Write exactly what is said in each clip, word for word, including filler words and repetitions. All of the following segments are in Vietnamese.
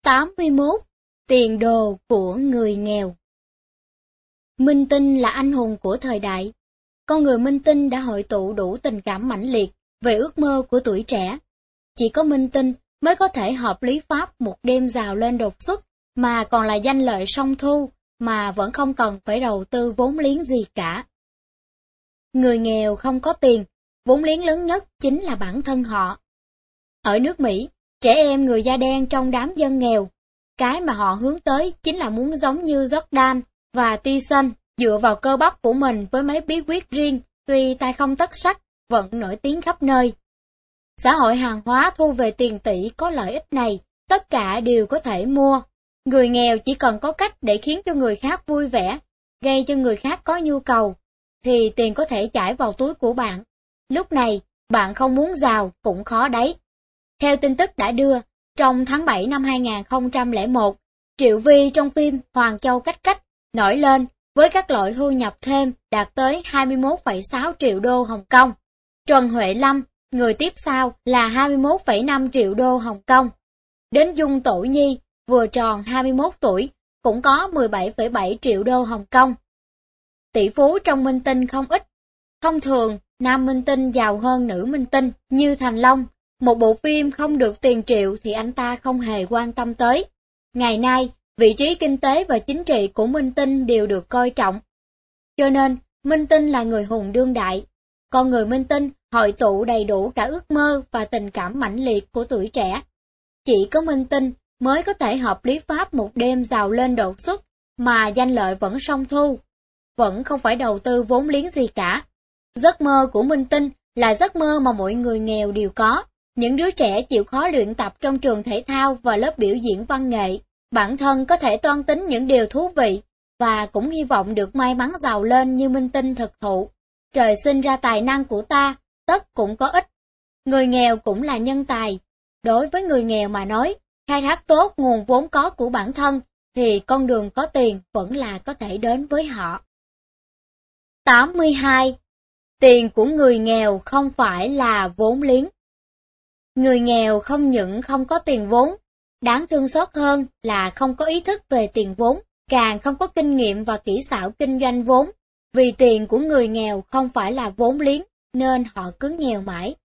tám mươi mốt. Tiền đồ của người nghèo. Minh Tinh là anh hùng của thời đại. Con người Minh Tinh đã hội tụ đủ tình cảm mãnh liệt về ước mơ của tuổi trẻ. Chỉ có Minh Tinh mới có thể hợp lý pháp một đêm giàu lên đột xuất, mà còn là danh lợi song thu, mà vẫn không cần phải đầu tư vốn liếng gì cả. Người nghèo không có tiền, vốn liếng lớn nhất chính là bản thân họ. Ở nước Mỹ, trẻ em người da đen trong đám dân nghèo, cái mà họ hướng tới chính là muốn giống như Jordan và Tyson, dựa vào cơ bắp của mình với mấy bí quyết riêng, tuy tay không tất sắt, vẫn nổi tiếng khắp nơi. Xã hội hàng hóa thu về tiền tỷ có lợi ích này, tất cả đều có thể mua. Người nghèo chỉ cần có cách để khiến cho người khác vui vẻ, gây cho người khác có nhu cầu, thì tiền có thể chảy vào túi của bạn. Lúc này, bạn không muốn giàu cũng khó đấy. Theo tin tức đã đưa, trong tháng bảy năm hai nghìn không trăm lẻ một, Triệu Vi trong phim Hoàng Châu Cách Cách nổi lên với các loại thu nhập thêm đạt tới hai mươi mốt phẩy sáu triệu đô Hồng Kông. Trần Huệ Lâm, người tiếp sau là hai mươi mốt phẩy năm triệu đô Hồng Kông. Đến Dung Tổ Nhi, vừa tròn hai mươi mốt tuổi, cũng có mười bảy phẩy bảy triệu đô Hồng Kông. Tỷ phú trong Minh Tinh không ít. Thông thường, nam Minh Tinh giàu hơn nữ Minh Tinh như Thành Long. Một bộ phim không được tiền triệu thì anh ta không hề quan tâm tới. Ngày nay, vị trí kinh tế và chính trị của Minh Tinh đều được coi trọng. Cho nên, Minh Tinh là người hùng đương đại. Con người Minh Tinh hội tụ đầy đủ cả ước mơ và tình cảm mãnh liệt của tuổi trẻ. Chỉ có Minh Tinh mới có thể hợp lý pháp một đêm giàu lên đột xuất, mà danh lợi vẫn song thu. Vẫn không phải đầu tư vốn liếng gì cả. Giấc mơ của Minh Tinh là giấc mơ mà mọi người nghèo đều có. Những đứa trẻ chịu khó luyện tập trong trường thể thao và lớp biểu diễn văn nghệ, bản thân có thể toan tính những điều thú vị, và cũng hy vọng được may mắn giàu lên như Minh Tinh thực thụ. Trời sinh ra tài năng của ta, tất cũng có ích. Người nghèo cũng là nhân tài. Đối với người nghèo mà nói, khai thác tốt nguồn vốn có của bản thân, thì con đường có tiền vẫn là có thể đến với họ. tám mươi hai. Tiền của người nghèo không phải là vốn liếng. Người nghèo không những không có tiền vốn, đáng thương xót hơn là không có ý thức về tiền vốn, càng không có kinh nghiệm và kỹ xảo kinh doanh vốn. Vì tiền của người nghèo không phải là vốn liếng, nên họ cứ nghèo mãi.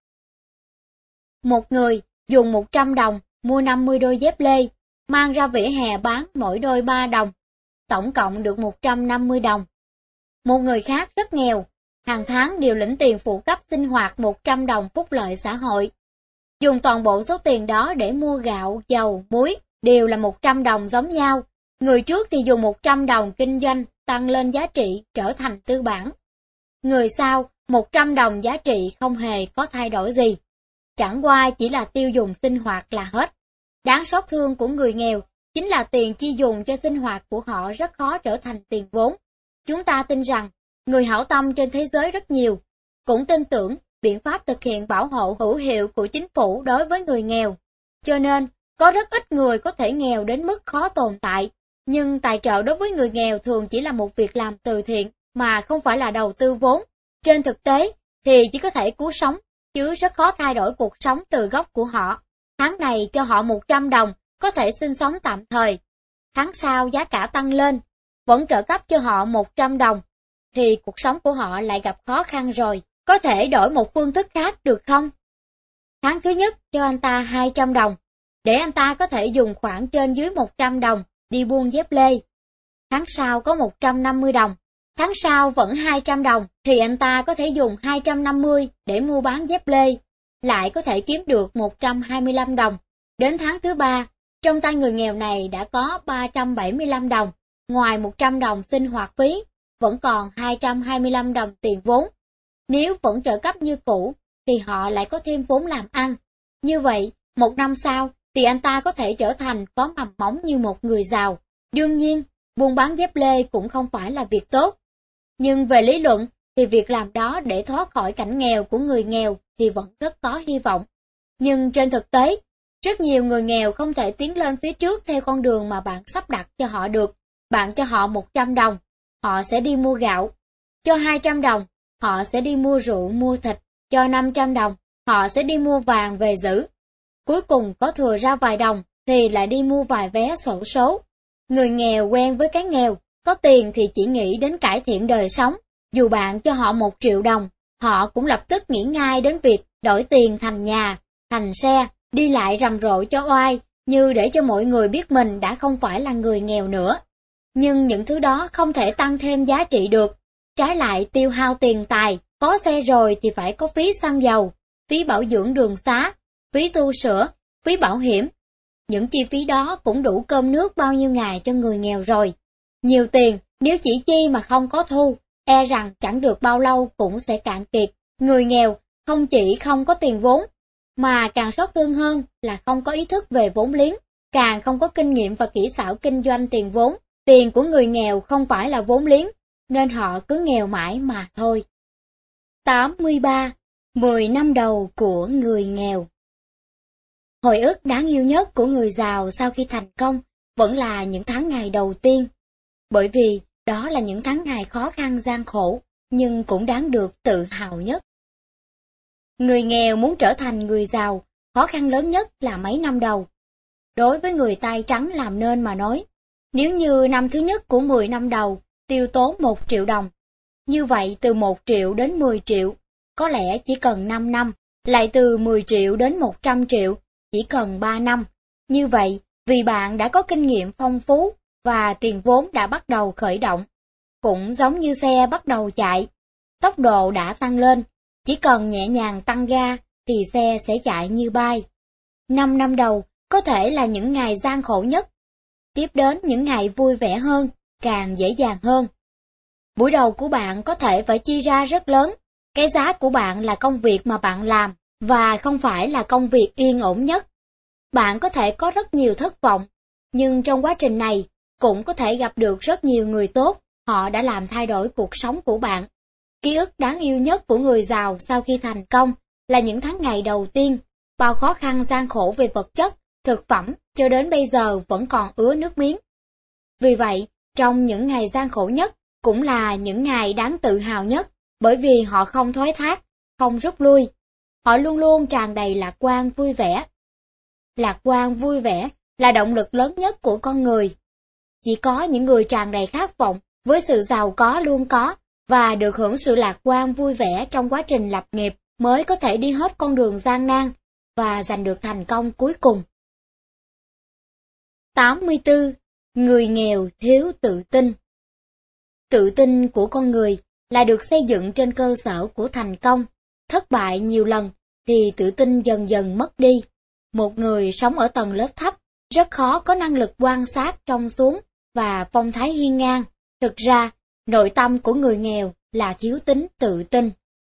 Một người dùng một trăm đồng mua năm mươi đôi dép lê, mang ra vỉa hè bán mỗi đôi ba đồng, tổng cộng được một trăm năm mươi đồng. Một người khác rất nghèo, hàng tháng đều lĩnh tiền phụ cấp sinh hoạt một trăm đồng phúc lợi xã hội. Dùng toàn bộ số tiền đó để mua gạo, dầu, muối, đều là một trăm đồng giống nhau. Người trước thì dùng một trăm đồng kinh doanh, tăng lên giá trị, trở thành tư bản. Người sau, một trăm đồng giá trị không hề có thay đổi gì. Chẳng qua chỉ là tiêu dùng sinh hoạt là hết. Đáng xót thương của người nghèo chính là tiền chi dùng cho sinh hoạt của họ rất khó trở thành tiền vốn. Chúng ta tin rằng, người hảo tâm trên thế giới rất nhiều, cũng tin tưởng biện pháp thực hiện bảo hộ hữu hiệu của chính phủ đối với người nghèo. Cho nên, có rất ít người có thể nghèo đến mức khó tồn tại, nhưng tài trợ đối với người nghèo thường chỉ là một việc làm từ thiện, mà không phải là đầu tư vốn. Trên thực tế, thì chỉ có thể cứu sống, chứ rất khó thay đổi cuộc sống từ gốc của họ. Tháng này cho họ một trăm đồng, có thể sinh sống tạm thời. Tháng sau giá cả tăng lên, vẫn trợ cấp cho họ một trăm đồng, thì cuộc sống của họ lại gặp khó khăn rồi. Có thể đổi một phương thức khác được không? Tháng thứ nhất cho anh ta hai trăm đồng, để anh ta có thể dùng khoảng trên dưới một trăm đồng đi buôn dép lê. Tháng sau có một trăm năm mươi đồng, tháng sau vẫn hai trăm đồng, thì anh ta có thể dùng hai trăm năm mươi để mua bán dép lê, lại có thể kiếm được một trăm hai mươi lăm đồng. Đến tháng thứ ba, trong tay người nghèo này đã có ba trăm bảy mươi lăm đồng, ngoài một trăm đồng sinh hoạt phí, vẫn còn hai trăm hai mươi lăm đồng tiền vốn. Nếu vẫn trợ cấp như cũ, thì họ lại có thêm vốn làm ăn. Như vậy, một năm sau, thì anh ta có thể trở thành có mầm móng như một người giàu. Đương nhiên, buôn bán dép lê cũng không phải là việc tốt. Nhưng về lý luận, thì việc làm đó để thoát khỏi cảnh nghèo của người nghèo thì vẫn rất có hy vọng. Nhưng trên thực tế, rất nhiều người nghèo không thể tiến lên phía trước theo con đường mà bạn sắp đặt cho họ được. Bạn cho họ một trăm đồng, họ sẽ đi mua gạo. Cho hai trăm đồng, họ sẽ đi mua rượu, mua thịt. Cho năm trăm đồng, họ sẽ đi mua vàng về giữ. Cuối cùng có thừa ra vài đồng, thì lại đi mua vài vé xổ số. Người nghèo quen với cái nghèo, có tiền thì chỉ nghĩ đến cải thiện đời sống. Dù bạn cho họ một triệu đồng, họ cũng lập tức nghĩ ngay đến việc đổi tiền thành nhà, thành xe, đi lại rầm rộ cho oai, như để cho mọi người biết mình đã không phải là người nghèo nữa. Nhưng những thứ đó không thể tăng thêm giá trị được, trái lại tiêu hao tiền tài, có xe rồi thì phải có phí xăng dầu, phí bảo dưỡng đường xá, phí tu sửa, phí bảo hiểm. Những chi phí đó cũng đủ cơm nước bao nhiêu ngày cho người nghèo rồi. Nhiều tiền, nếu chỉ chi mà không có thu, e rằng chẳng được bao lâu cũng sẽ cạn kiệt. Người nghèo không chỉ không có tiền vốn, mà càng xót thương hơn là không có ý thức về vốn liếng, càng không có kinh nghiệm và kỹ xảo kinh doanh tiền vốn. Tiền của người nghèo không phải là vốn liếng, nên họ cứ nghèo mãi mà thôi. tám mươi ba. mười năm đầu của người nghèo. Hồi ức đáng yêu nhất của người giàu sau khi thành công vẫn là những tháng ngày đầu tiên, bởi vì đó là những tháng ngày khó khăn gian khổ, nhưng cũng đáng được tự hào nhất. Người nghèo muốn trở thành người giàu, khó khăn lớn nhất là mấy năm đầu. Đối với người tay trắng làm nên mà nói, nếu như năm thứ nhất của mười năm đầu tiêu tốn một triệu đồng, như vậy từ một triệu đến mười triệu, có lẽ chỉ cần năm năm, lại từ mười triệu đến một trăm triệu, chỉ cần ba năm. Như vậy, vì bạn đã có kinh nghiệm phong phú và tiền vốn đã bắt đầu khởi động. Cũng giống như xe bắt đầu chạy, tốc độ đã tăng lên, chỉ cần nhẹ nhàng tăng ga thì xe sẽ chạy như bay. Năm năm đầu có thể là những ngày gian khổ nhất, tiếp đến những ngày vui vẻ hơn, càng dễ dàng hơn. Buổi đầu của bạn có thể phải chi ra rất lớn, cái giá của bạn là công việc mà bạn làm, và không phải là công việc yên ổn nhất. Bạn có thể có rất nhiều thất vọng, nhưng trong quá trình này cũng có thể gặp được rất nhiều người tốt, họ đã làm thay đổi cuộc sống của bạn. Ký ức đáng yêu nhất của người giàu sau khi thành công là những tháng ngày đầu tiên, bao khó khăn gian khổ về vật chất, thực phẩm cho đến bây giờ vẫn còn ứa nước miếng. Vì vậy, trong những ngày gian khổ nhất cũng là những ngày đáng tự hào nhất, bởi vì họ không thoái thác, không rút lui. Họ luôn luôn tràn đầy lạc quan vui vẻ. Lạc quan vui vẻ là động lực lớn nhất của con người. Chỉ có những người tràn đầy khát vọng với sự giàu có luôn có và được hưởng sự lạc quan vui vẻ trong quá trình lập nghiệp mới có thể đi hết con đường gian nan và giành được thành công cuối cùng. tám mươi tư. Người nghèo thiếu tự tin. Tự tin của con người là được xây dựng trên cơ sở của thành công. Thất bại nhiều lần thì tự tin dần dần mất đi. Một người sống ở tầng lớp thấp rất khó có năng lực quan sát trông xuống và phong thái hiên ngang. Thực ra, nội tâm của người nghèo là thiếu tính tự tin.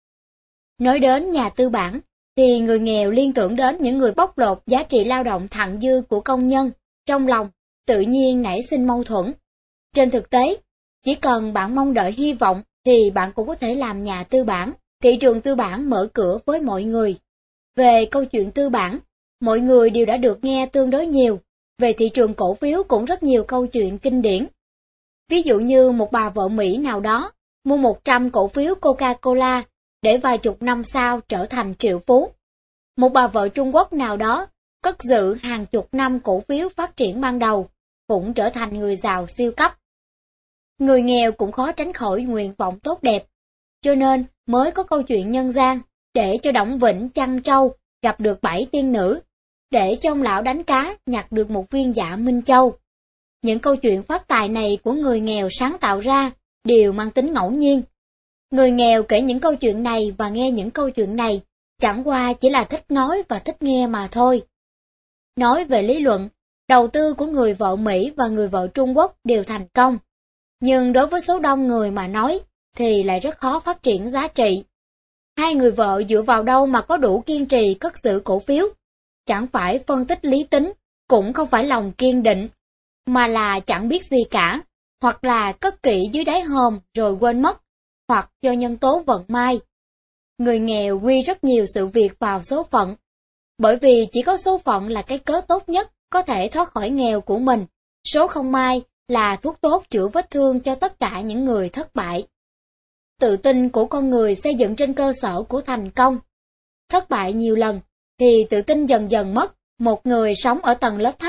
Nói đến nhà tư bản, thì người nghèo liên tưởng đến những người bóc lột giá trị lao động thặng dư của công nhân. Trong lòng, tự nhiên nảy sinh mâu thuẫn. Trên thực tế, chỉ cần bạn mong đợi hy vọng thì bạn cũng có thể làm nhà tư bản. Thị trường tư bản mở cửa với mọi người. Về câu chuyện tư bản, mọi người đều đã được nghe tương đối nhiều. Về thị trường cổ phiếu cũng rất nhiều câu chuyện kinh điển. Ví dụ như một bà vợ Mỹ nào đó mua một trăm cổ phiếu Coca-Cola để vài chục năm sau trở thành triệu phú. Một bà vợ Trung Quốc nào đó cất giữ hàng chục năm cổ phiếu phát triển ban đầu cũng trở thành người giàu siêu cấp. Người nghèo cũng khó tránh khỏi nguyện vọng tốt đẹp, cho nên mới có câu chuyện nhân gian để cho Đổng Vĩnh chăn trâu gặp được bảy tiên nữ, để cho ông lão đánh cá nhặt được một viên dạ Minh Châu. Những câu chuyện phát tài này của người nghèo sáng tạo ra đều mang tính ngẫu nhiên. Người nghèo kể những câu chuyện này và nghe những câu chuyện này chẳng qua chỉ là thích nói và thích nghe mà thôi. Nói về lý luận, đầu tư của người vợ Mỹ và người vợ Trung Quốc đều thành công. Nhưng đối với số đông người mà nói thì lại rất khó phát triển giá trị. Hai người vợ dựa vào đâu mà có đủ kiên trì cất giữ cổ phiếu? Chẳng phải phân tích lý tính, cũng không phải lòng kiên định, mà là chẳng biết gì cả, hoặc là cất kỹ dưới đáy hòm rồi quên mất, hoặc do nhân tố vận may. Người nghèo quy rất nhiều sự việc vào số phận, bởi vì chỉ có số phận là cái cớ tốt nhất có thể thoát khỏi nghèo của mình. Số không may là thuốc tốt chữa vết thương cho tất cả những người thất bại. Tự tin của con người xây dựng trên cơ sở của thành công. Thất bại nhiều lần thì tự tin dần dần mất. Một người sống ở tầng lớp thấp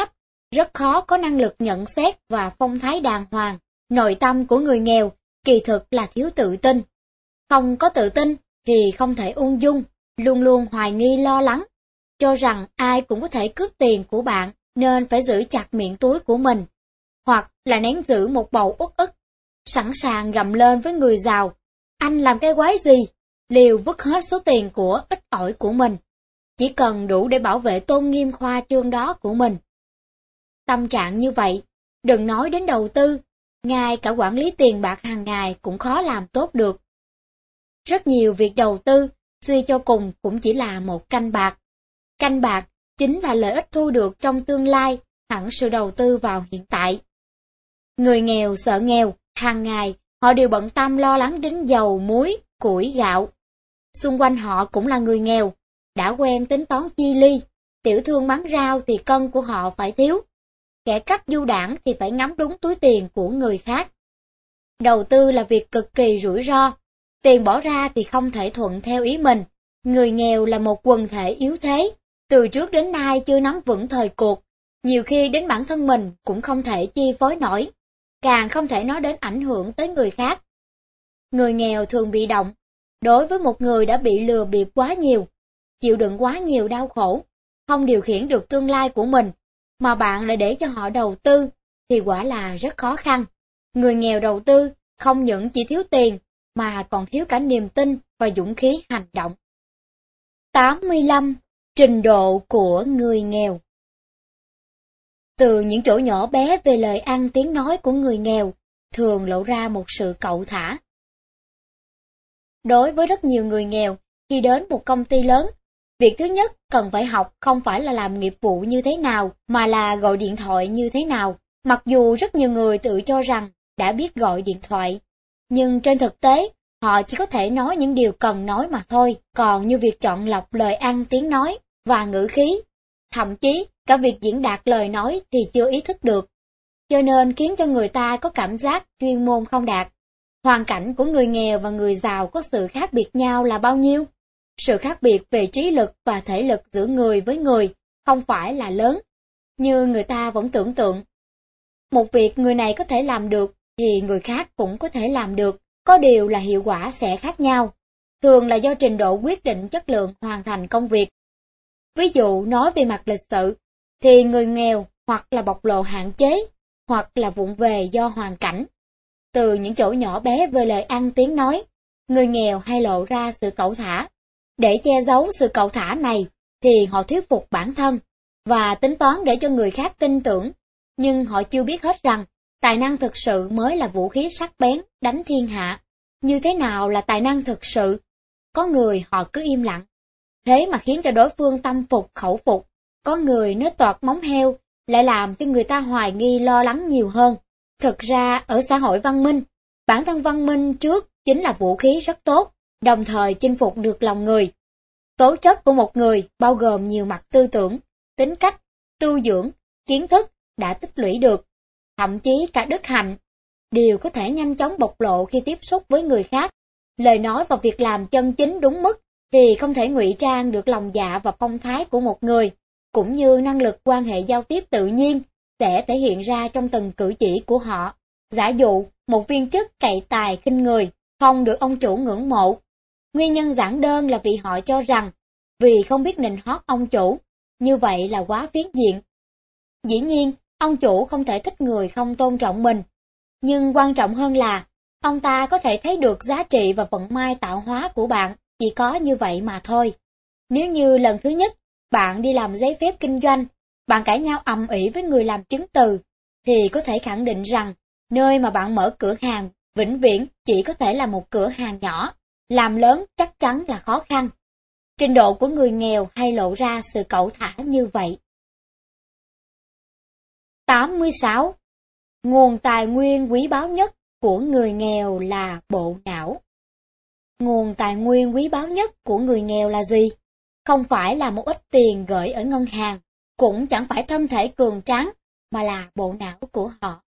rất khó có năng lực nhận xét và phong thái đàng hoàng. Nội tâm của người nghèo kỳ thực là thiếu tự tin. Không có tự tin thì không thể ung dung, luôn luôn hoài nghi lo lắng, cho rằng ai cũng có thể cướp tiền của bạn nên phải giữ chặt miệng túi của mình, hoặc là nén giữ một bầu uất ức, sẵn sàng gầm lên với người giàu, anh làm cái quái gì, liều vứt hết số tiền của ít ỏi của mình, chỉ cần đủ để bảo vệ tôn nghiêm khoa trương đó của mình. Tâm trạng như vậy, đừng nói đến đầu tư, ngay cả quản lý tiền bạc hàng ngày cũng khó làm tốt được. Rất nhiều việc đầu tư, suy cho cùng cũng chỉ là một canh bạc. Canh bạc chính là lợi ích thu được trong tương lai, hẳn sự đầu tư vào hiện tại. Người nghèo sợ nghèo, hàng ngày họ đều bận tâm lo lắng đến dầu, muối, củi, gạo. Xung quanh họ cũng là người nghèo, đã quen tính toán chi ly, tiểu thương bán rau thì cân của họ phải thiếu. Kẻ cắp du đảng thì phải ngắm đúng túi tiền của người khác. Đầu tư là việc cực kỳ rủi ro, tiền bỏ ra thì không thể thuận theo ý mình. Người nghèo là một quần thể yếu thế, từ trước đến nay chưa nắm vững thời cuộc, nhiều khi đến bản thân mình cũng không thể chi phối nổi, càng không thể nói đến ảnh hưởng tới người khác. Người nghèo thường bị động, đối với một người đã bị lừa bịp quá nhiều, chịu đựng quá nhiều đau khổ, không điều khiển được tương lai của mình, mà bạn lại để cho họ đầu tư, thì quả là rất khó khăn. Người nghèo đầu tư không những chỉ thiếu tiền, mà còn thiếu cả niềm tin và dũng khí hành động. tám mươi lăm. Trình độ của người nghèo. Từ những chỗ nhỏ bé về lời ăn tiếng nói của người nghèo, thường lộ ra một sự cẩu thả. Đối với rất nhiều người nghèo, khi đến một công ty lớn, việc thứ nhất cần phải học không phải là làm nghiệp vụ như thế nào, mà là gọi điện thoại như thế nào. Mặc dù rất nhiều người tự cho rằng đã biết gọi điện thoại, nhưng trên thực tế, họ chỉ có thể nói những điều cần nói mà thôi, còn như việc chọn lọc lời ăn tiếng nói và ngữ khí, thậm chí cả việc diễn đạt lời nói thì chưa ý thức được, cho nên khiến cho người ta có cảm giác chuyên môn không đạt. Hoàn cảnh của người nghèo và người giàu có sự khác biệt nhau là bao nhiêu? Sự khác biệt về trí lực và thể lực giữa người với người không phải là lớn, như người ta vẫn tưởng tượng. Một việc người này có thể làm được thì người khác cũng có thể làm được, có điều là hiệu quả sẽ khác nhau, thường là do trình độ quyết định chất lượng hoàn thành công việc. Ví dụ nói về mặt lịch sự, thì người nghèo hoặc là bộc lộ hạn chế, hoặc là vụng về do hoàn cảnh. Từ những chỗ nhỏ bé về lời ăn tiếng nói, người nghèo hay lộ ra sự cẩu thả. Để che giấu sự cẩu thả này, thì họ thuyết phục bản thân, và tính toán để cho người khác tin tưởng. Nhưng họ chưa biết hết rằng, tài năng thực sự mới là vũ khí sắc bén, đánh thiên hạ. Như thế nào là tài năng thực sự? Có người họ cứ im lặng, thế mà khiến cho đối phương tâm phục khẩu phục. Có người nói toạc móng heo, lại làm cho người ta hoài nghi lo lắng nhiều hơn. Thực ra, ở xã hội văn minh, bản thân văn minh trước chính là vũ khí rất tốt, đồng thời chinh phục được lòng người. Tố chất của một người bao gồm nhiều mặt tư tưởng, tính cách, tu dưỡng, kiến thức đã tích lũy được, thậm chí cả đức hạnh, đều có thể nhanh chóng bộc lộ khi tiếp xúc với người khác. Lời nói và việc làm chân chính đúng mức thì không thể ngụy trang được lòng dạ và phong thái của một người, cũng như năng lực quan hệ giao tiếp tự nhiên sẽ thể hiện ra trong từng cử chỉ của họ. Giả dụ, một viên chức cậy tài khinh người, không được ông chủ ngưỡng mộ. Nguyên nhân giản đơn là vì họ cho rằng, vì không biết nịnh hót ông chủ, như vậy là quá phiến diện. Dĩ nhiên, ông chủ không thể thích người không tôn trọng mình, nhưng quan trọng hơn là, ông ta có thể thấy được giá trị và vận may tạo hóa của bạn, chỉ có như vậy mà thôi. Nếu như lần thứ nhất, bạn đi làm giấy phép kinh doanh, bạn cãi nhau ầm ĩ với người làm chứng từ, thì có thể khẳng định rằng, nơi mà bạn mở cửa hàng, vĩnh viễn chỉ có thể là một cửa hàng nhỏ, làm lớn chắc chắn là khó khăn. Trình độ của người nghèo hay lộ ra sự cẩu thả như vậy. tám mươi sáu. Nguồn tài nguyên quý báu nhất của người nghèo là bộ não. Nguồn tài nguyên quý báu nhất của người nghèo là gì? Không phải là một ít tiền gửi ở ngân hàng, cũng chẳng phải thân thể cường tráng, mà là bộ não của họ.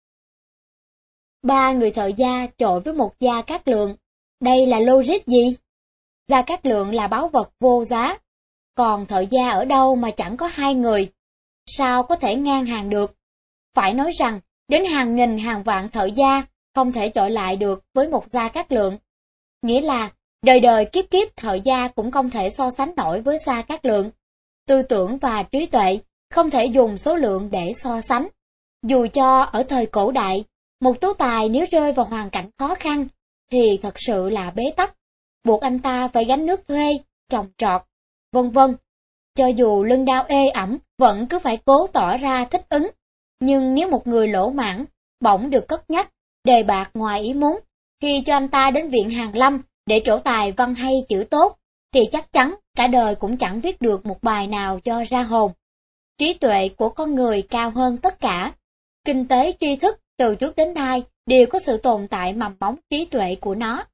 Ba người thợ gia chọi với một Gia Cát Lượng. Đây là logic gì? Gia Cát Lượng là báu vật vô giá, còn thợ gia ở đâu mà chẳng có hai người. sao có thể ngang hàng được. Phải nói rằng, đến hàng nghìn hàng vạn thợ gia không thể chọi lại được với một Gia Cát Lượng. Nghĩa là, đời đời kiếp kiếp thợ gia cũng không thể so sánh nổi với Gia Cát Lượng. Tư tưởng và trí tuệ không thể dùng số lượng để so sánh. Dù cho ở thời cổ đại, một tú tài nếu rơi vào hoàn cảnh khó khăn, thì thật sự là bế tắc, buộc anh ta phải gánh nước thuê, trồng trọt, vân vân. Cho dù lưng đau ê ẩm, vẫn cứ phải cố tỏ ra thích ứng. Nhưng nếu một người lỗ mãn, bỗng được cất nhắc, đề bạt ngoài ý muốn, khi cho anh ta đến viện Hàn Lâm để trổ tài văn hay chữ tốt, thì chắc chắn cả đời cũng chẳng viết được một bài nào cho ra hồn. Trí tuệ của con người cao hơn tất cả. Kinh tế tri thức từ trước đến nay đều có sự tồn tại mầm móng trí tuệ của nó.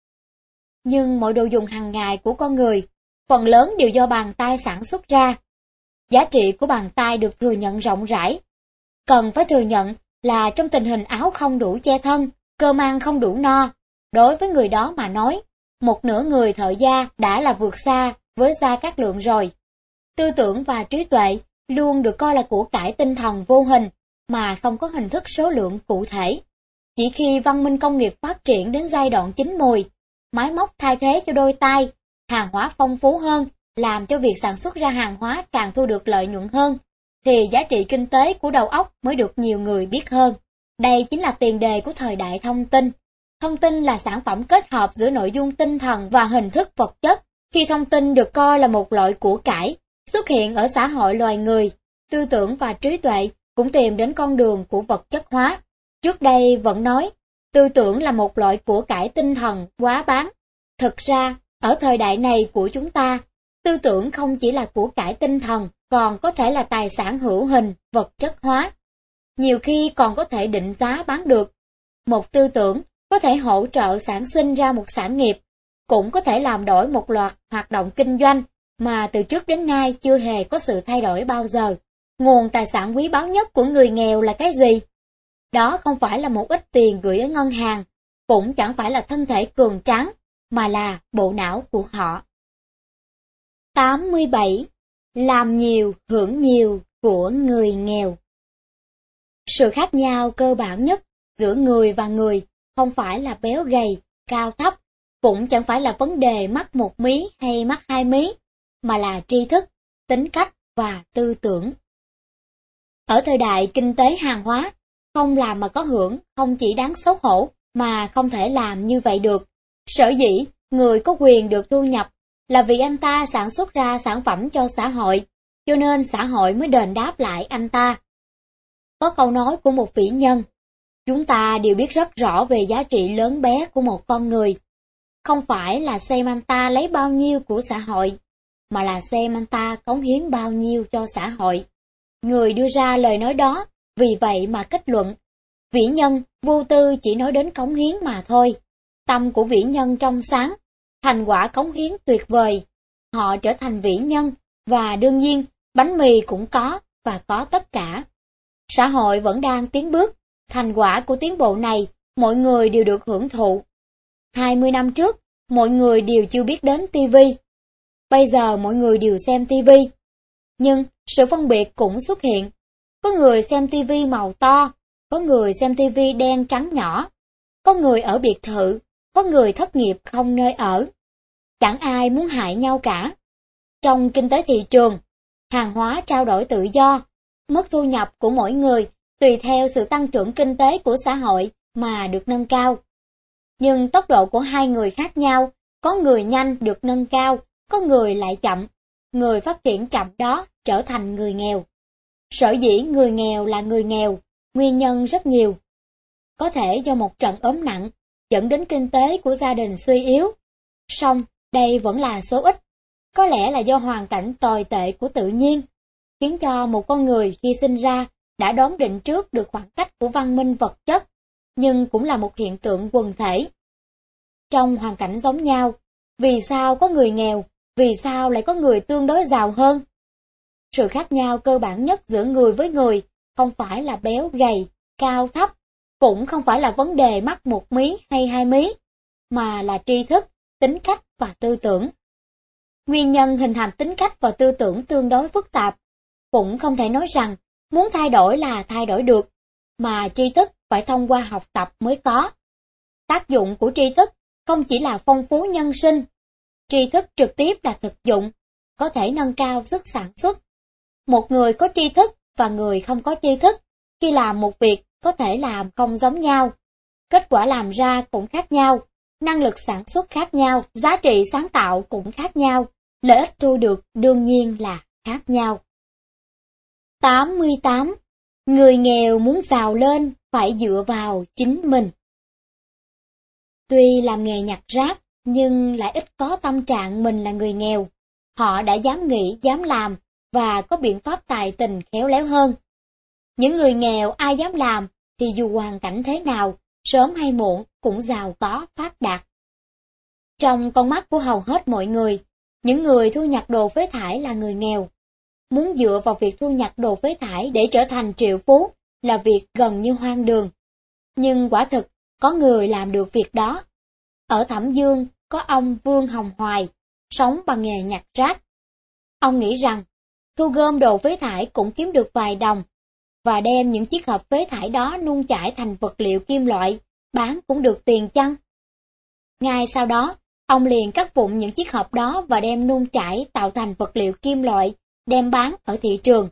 Nhưng mọi đồ dùng hàng ngày của con người, phần lớn đều do bàn tay sản xuất ra. Giá trị của bàn tay được thừa nhận rộng rãi. Cần phải thừa nhận là trong tình hình áo không đủ che thân, cơm ăn không đủ no, đối với người đó mà nói, một nửa người thợ gia đã là vượt xa với Gia Cát Lượng rồi. Tư tưởng và trí tuệ luôn được coi là của cải tinh thần vô hình, mà không có hình thức số lượng cụ thể. Chỉ khi văn minh công nghiệp phát triển đến giai đoạn chín mùi, máy móc thay thế cho đôi tay, hàng hóa phong phú hơn, làm cho việc sản xuất ra hàng hóa càng thu được lợi nhuận hơn, thì giá trị kinh tế của đầu óc mới được nhiều người biết hơn. Đây chính là tiền đề của thời đại thông tin. Thông tin là sản phẩm kết hợp giữa nội dung tinh thần và hình thức vật chất. Khi thông tin được coi là một loại của cải, xuất hiện ở xã hội loài người, tư tưởng và trí tuệ cũng tìm đến con đường của vật chất hóa. Trước đây vẫn nói, tư tưởng là một loại của cải tinh thần quá bán. Thực ra, ở thời đại này của chúng ta, tư tưởng không chỉ là của cải tinh thần, còn có thể là tài sản hữu hình, vật chất hóa. Nhiều khi còn có thể định giá bán được. Một tư tưởng có thể hỗ trợ sản sinh ra một sản nghiệp, cũng có thể làm đổi một loạt hoạt động kinh doanh mà từ trước đến nay chưa hề có sự thay đổi bao giờ. Nguồn tài sản quý báu nhất của người nghèo là cái gì? Đó không phải là một ít tiền gửi ở ngân hàng, cũng chẳng phải là thân thể cường tráng, mà là bộ não của họ. tám mươi bảy. Làm nhiều, hưởng nhiều của người nghèo. Sự khác nhau cơ bản nhất giữa người và người không phải là béo gầy, cao thấp, cũng chẳng phải là vấn đề mắc một mí hay mắc hai mí, mà là tri thức, tính cách và tư tưởng. Ở thời đại kinh tế hàng hóa, không làm mà có hưởng không chỉ đáng xấu hổ, mà không thể làm như vậy được. Sở dĩ, người có quyền được thu nhập là vì anh ta sản xuất ra sản phẩm cho xã hội, cho nên xã hội mới đền đáp lại anh ta. Có câu nói của một vĩ nhân, chúng ta đều biết rất rõ về giá trị lớn bé của một con người. Không phải là xem anh ta lấy bao nhiêu của xã hội, mà là xem anh ta cống hiến bao nhiêu cho xã hội. Người đưa ra lời nói đó, vì vậy mà kết luận. Vĩ nhân vô tư chỉ nói đến cống hiến mà thôi. Tâm của vĩ nhân trong sáng, thành quả cống hiến tuyệt vời. Họ trở thành vĩ nhân, và đương nhiên, bánh mì cũng có, và có tất cả. Xã hội vẫn đang tiến bước, thành quả của tiến bộ này, mọi người đều được hưởng thụ. hai mươi năm trước, mọi người đều chưa biết đến ti vi. Bây giờ mọi người đều xem ti vi. Nhưng sự phân biệt cũng xuất hiện. Có người xem ti vi màu to, có người xem ti vi đen trắng nhỏ, có người ở biệt thự, có người thất nghiệp không nơi ở. Chẳng ai muốn hại nhau cả. Trong kinh tế thị trường, hàng hóa trao đổi tự do, mức thu nhập của mỗi người tùy theo sự tăng trưởng kinh tế của xã hội mà được nâng cao. Nhưng tốc độ của hai người khác nhau, có người nhanh được nâng cao, có người lại chậm. Người phát triển chậm đó trở thành người nghèo. Sở dĩ người nghèo là người nghèo, nguyên nhân rất nhiều. Có thể do một trận ốm nặng, dẫn đến kinh tế của gia đình suy yếu. Song, đây vẫn là số ít. Có lẽ là do hoàn cảnh tồi tệ của tự nhiên, khiến cho một con người khi sinh ra đã đoán định trước được khoảng cách của văn minh vật chất, nhưng cũng là một hiện tượng quần thể. Trong hoàn cảnh giống nhau, vì sao có người nghèo, vì sao lại có người tương đối giàu hơn? Sự khác nhau cơ bản nhất giữa người với người không phải là béo gầy, cao thấp, cũng không phải là vấn đề mắc một mí hay hai mí, mà là tri thức, tính cách và tư tưởng. Nguyên nhân hình thành tính cách và tư tưởng tương đối phức tạp. cũng không thể nói rằng muốn thay đổi là thay đổi được, mà tri thức phải thông qua học tập mới có. Tác dụng của tri thức không chỉ là phong phú nhân sinh, tri thức trực tiếp là thực dụng, có thể nâng cao sức sản xuất. Một người có tri thức và người không có tri thức, khi làm một việc có thể làm không giống nhau. Kết quả làm ra cũng khác nhau, năng lực sản xuất khác nhau, giá trị sáng tạo cũng khác nhau, lợi ích thu được đương nhiên là khác nhau. tám mươi tám. Người nghèo muốn giàu lên phải dựa vào chính mình. Tuy làm nghề nhặt rác, nhưng lại ít có tâm trạng mình là người nghèo. Họ đã dám nghĩ, dám làm và có biện pháp tài tình khéo léo hơn. Những người nghèo ai dám làm thì dù hoàn cảnh thế nào, sớm hay muộn cũng giàu có, phát đạt. Trong con mắt của hầu hết mọi người, những người thu nhặt đồ phế thải là người nghèo. Muốn dựa vào việc thu nhặt đồ phế thải để trở thành triệu phú là việc gần như hoang đường. Nhưng quả thực, có người làm được việc đó. Ở Thẩm Dương có ông Vương Hồng Hoài, sống bằng nghề nhặt rác. Ông nghĩ rằng, thu gom đồ phế thải cũng kiếm được vài đồng, và đem những chiếc hộp phế thải đó nung chải thành vật liệu kim loại, bán cũng được tiền chăng? Ngay sau đó, ông liền cắt vụn những chiếc hộp đó và đem nung chải tạo thành vật liệu kim loại, đem bán ở thị trường.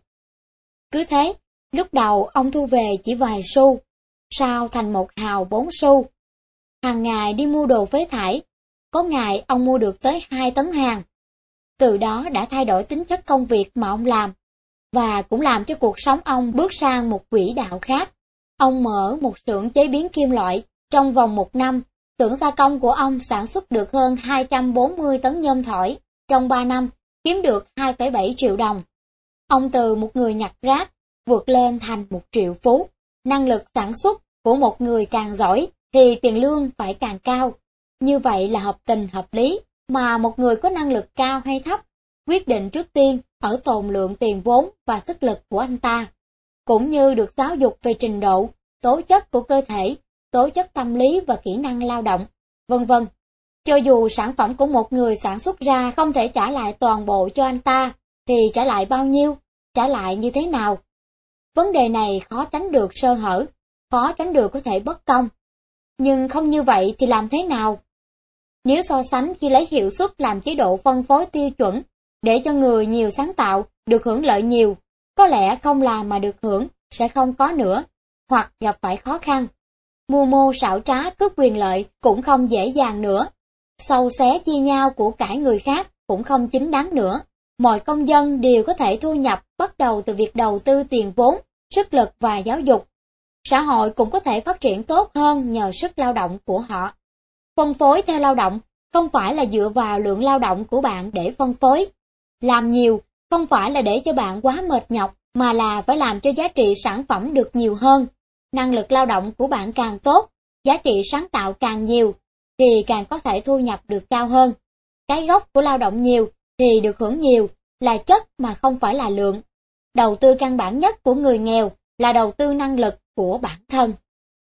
Cứ thế, lúc đầu ông thu về chỉ vài xu, sau thành một hào bốn xu. Hàng ngày đi mua đồ phế thải, có ngày ông mua được tới hai tấn hàng. Từ đó đã thay đổi tính chất công việc mà ông làm, và cũng làm cho cuộc sống ông bước sang một quỹ đạo khác. Ông mở một xưởng chế biến kim loại, trong vòng một năm, xưởng gia công của ông sản xuất được hơn hai trăm bốn mươi tấn nhôm thỏi, trong ba năm, kiếm được hai phẩy bảy triệu đồng. Ông từ một người nhặt rác, vượt lên thành một triệu phú. Năng lực sản xuất của một người càng giỏi, thì tiền lương phải càng cao. Như vậy là hợp tình hợp lý, mà một người có năng lực cao hay thấp, quyết định trước tiên ở tồn lượng tiền vốn và sức lực của anh ta, cũng như được giáo dục về trình độ, tố chất của cơ thể, tố chất tâm lý và kỹ năng lao động, vân vân. Cho dù sản phẩm của một người sản xuất ra không thể trả lại toàn bộ cho anh ta, thì trả lại bao nhiêu, trả lại như thế nào? Vấn đề này khó tránh được sơ hở, khó tránh được có thể bất công. Nhưng không như vậy thì làm thế nào? Nếu so sánh khi lấy hiệu suất làm chế độ phân phối tiêu chuẩn, để cho người nhiều sáng tạo, được hưởng lợi nhiều, có lẽ không làm mà được hưởng, sẽ không có nữa, hoặc gặp phải khó khăn. Mưu mô xảo trá cướp quyền lợi cũng không dễ dàng nữa. Sâu xé chia nhau của cải người khác cũng không chính đáng nữa. Mọi công dân đều có thể thu nhập bắt đầu từ việc đầu tư tiền vốn, sức lực và giáo dục. Xã hội cũng có thể phát triển tốt hơn nhờ sức lao động của họ. Phân phối theo lao động không phải là dựa vào lượng lao động của bạn để phân phối. Làm nhiều không phải là để cho bạn quá mệt nhọc, mà là phải làm cho giá trị sản phẩm được nhiều hơn. Năng lực lao động của bạn càng tốt, giá trị sáng tạo càng nhiều, thì càng có thể thu nhập được cao hơn. Cái gốc của lao động nhiều thì được hưởng nhiều, là chất mà không phải là lượng. Đầu tư căn bản nhất của người nghèo là đầu tư năng lực của bản thân.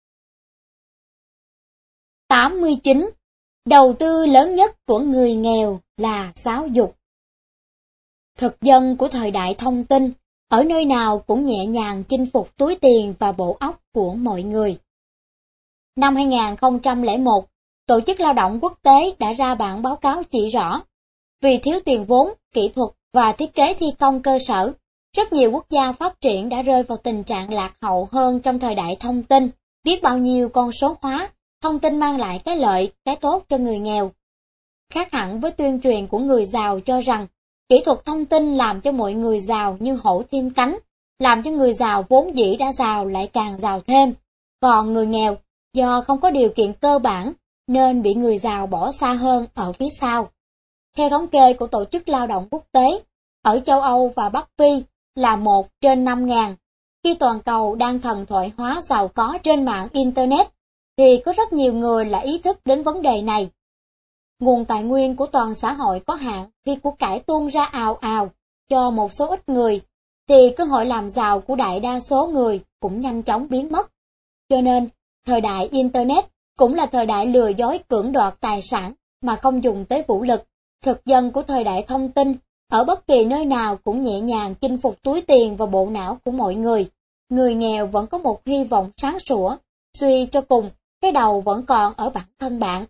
tám mươi chín. Đầu tư lớn nhất của người nghèo là giáo dục. Thực dân của thời đại thông tin, ở nơi nào cũng nhẹ nhàng chinh phục túi tiền và bộ óc của mọi người. Năm hai nghìn không trăm lẻ một, Tổ chức Lao động Quốc tế đã ra bản báo cáo chỉ rõ, vì thiếu tiền vốn, kỹ thuật và thiết kế thi công cơ sở, rất nhiều quốc gia phát triển đã rơi vào tình trạng lạc hậu hơn trong thời đại thông tin. Biết bao nhiêu con số hóa, thông tin mang lại cái lợi, cái tốt cho người nghèo. Khác hẳn với tuyên truyền của người giàu cho rằng, kỹ thuật thông tin làm cho mọi người giàu như hổ thêm cánh, làm cho người giàu vốn dĩ đã giàu lại càng giàu thêm. Còn người nghèo, do không có điều kiện cơ bản, nên bị người giàu bỏ xa hơn ở phía sau. Theo thống kê của Tổ chức Lao động Quốc tế, ở châu Âu và Bắc Phi là một trên năm ngàn. Khi toàn cầu đang thần thoại hóa giàu có trên mạng Internet, thì có rất nhiều người là ý thức đến vấn đề này. Nguồn tài nguyên của toàn xã hội có hạn, khi của cải tuôn ra ào ào cho một số ít người, thì cơ hội làm giàu của đại đa số người cũng nhanh chóng biến mất. Cho nên, thời đại Internet cũng là thời đại lừa dối cưỡng đoạt tài sản mà không dùng tới vũ lực. Thực dân của thời đại thông tin ở bất kỳ nơi nào cũng nhẹ nhàng chinh phục túi tiền và bộ não của mọi người. Người nghèo vẫn có một hy vọng sáng sủa, suy cho cùng, cái đầu vẫn còn ở bản thân bạn.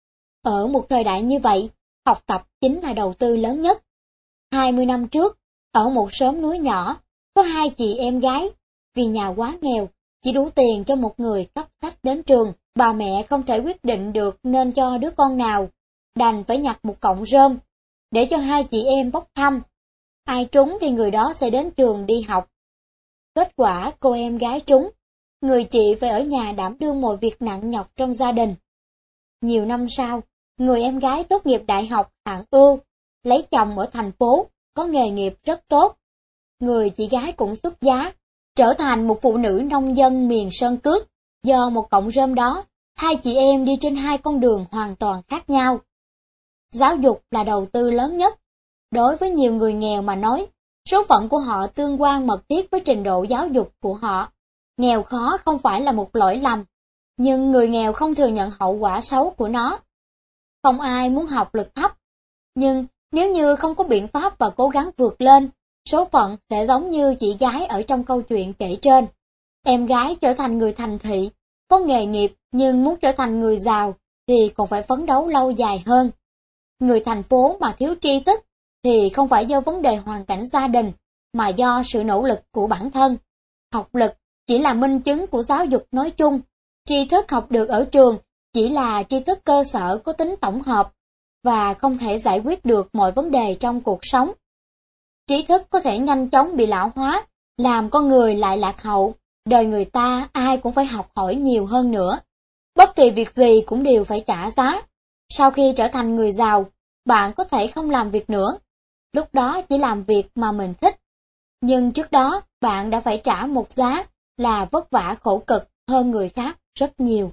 Ở một thời đại như vậy, học tập chính là đầu tư lớn nhất. hai mươi năm trước, ở một xóm núi nhỏ, có hai chị em gái, vì nhà quá nghèo, chỉ đủ tiền cho một người cấp sách đến trường, bà mẹ không thể quyết định được nên cho đứa con nào, đành phải nhặt một cọng rơm, để cho hai chị em bốc thăm. Ai trúng thì người đó sẽ đến trường đi học. Kết quả cô em gái trúng, người chị phải ở nhà đảm đương mọi việc nặng nhọc trong gia đình. Nhiều năm sau, người em gái tốt nghiệp đại học hạng ưu, lấy chồng ở thành phố, có nghề nghiệp rất tốt. Người chị gái cũng xuất giá, trở thành một phụ nữ nông dân miền Sơn Cước. Do một cọng rơm đó, hai chị em đi trên hai con đường hoàn toàn khác nhau. Giáo dục là đầu tư lớn nhất. Đối với nhiều người nghèo mà nói, số phận của họ tương quan mật thiết với trình độ giáo dục của họ. Nghèo khó không phải là một lỗi lầm, nhưng người nghèo không thừa nhận hậu quả xấu của nó. Không ai muốn học lực thấp, nhưng nếu như không có biện pháp và cố gắng vượt lên, số phận sẽ giống như chị gái ở trong câu chuyện kể trên. Em gái trở thành người thành thị, có nghề nghiệp nhưng muốn trở thành người giàu thì còn phải phấn đấu lâu dài hơn. Người thành phố mà thiếu tri thức thì không phải do vấn đề hoàn cảnh gia đình, mà do sự nỗ lực của bản thân. Học lực chỉ là minh chứng của giáo dục nói chung. Tri thức học được ở trường chỉ là tri thức cơ sở có tính tổng hợp và không thể giải quyết được mọi vấn đề trong cuộc sống. Trí thức có thể nhanh chóng bị lão hóa, làm con người lại lạc hậu. Đời người ta ai cũng phải học hỏi nhiều hơn nữa. Bất kỳ việc gì cũng đều phải trả giá. Sau khi trở thành người giàu, bạn có thể không làm việc nữa. Lúc đó chỉ làm việc mà mình thích. Nhưng trước đó, bạn đã phải trả một giá là vất vả khổ cực hơn người khác rất nhiều.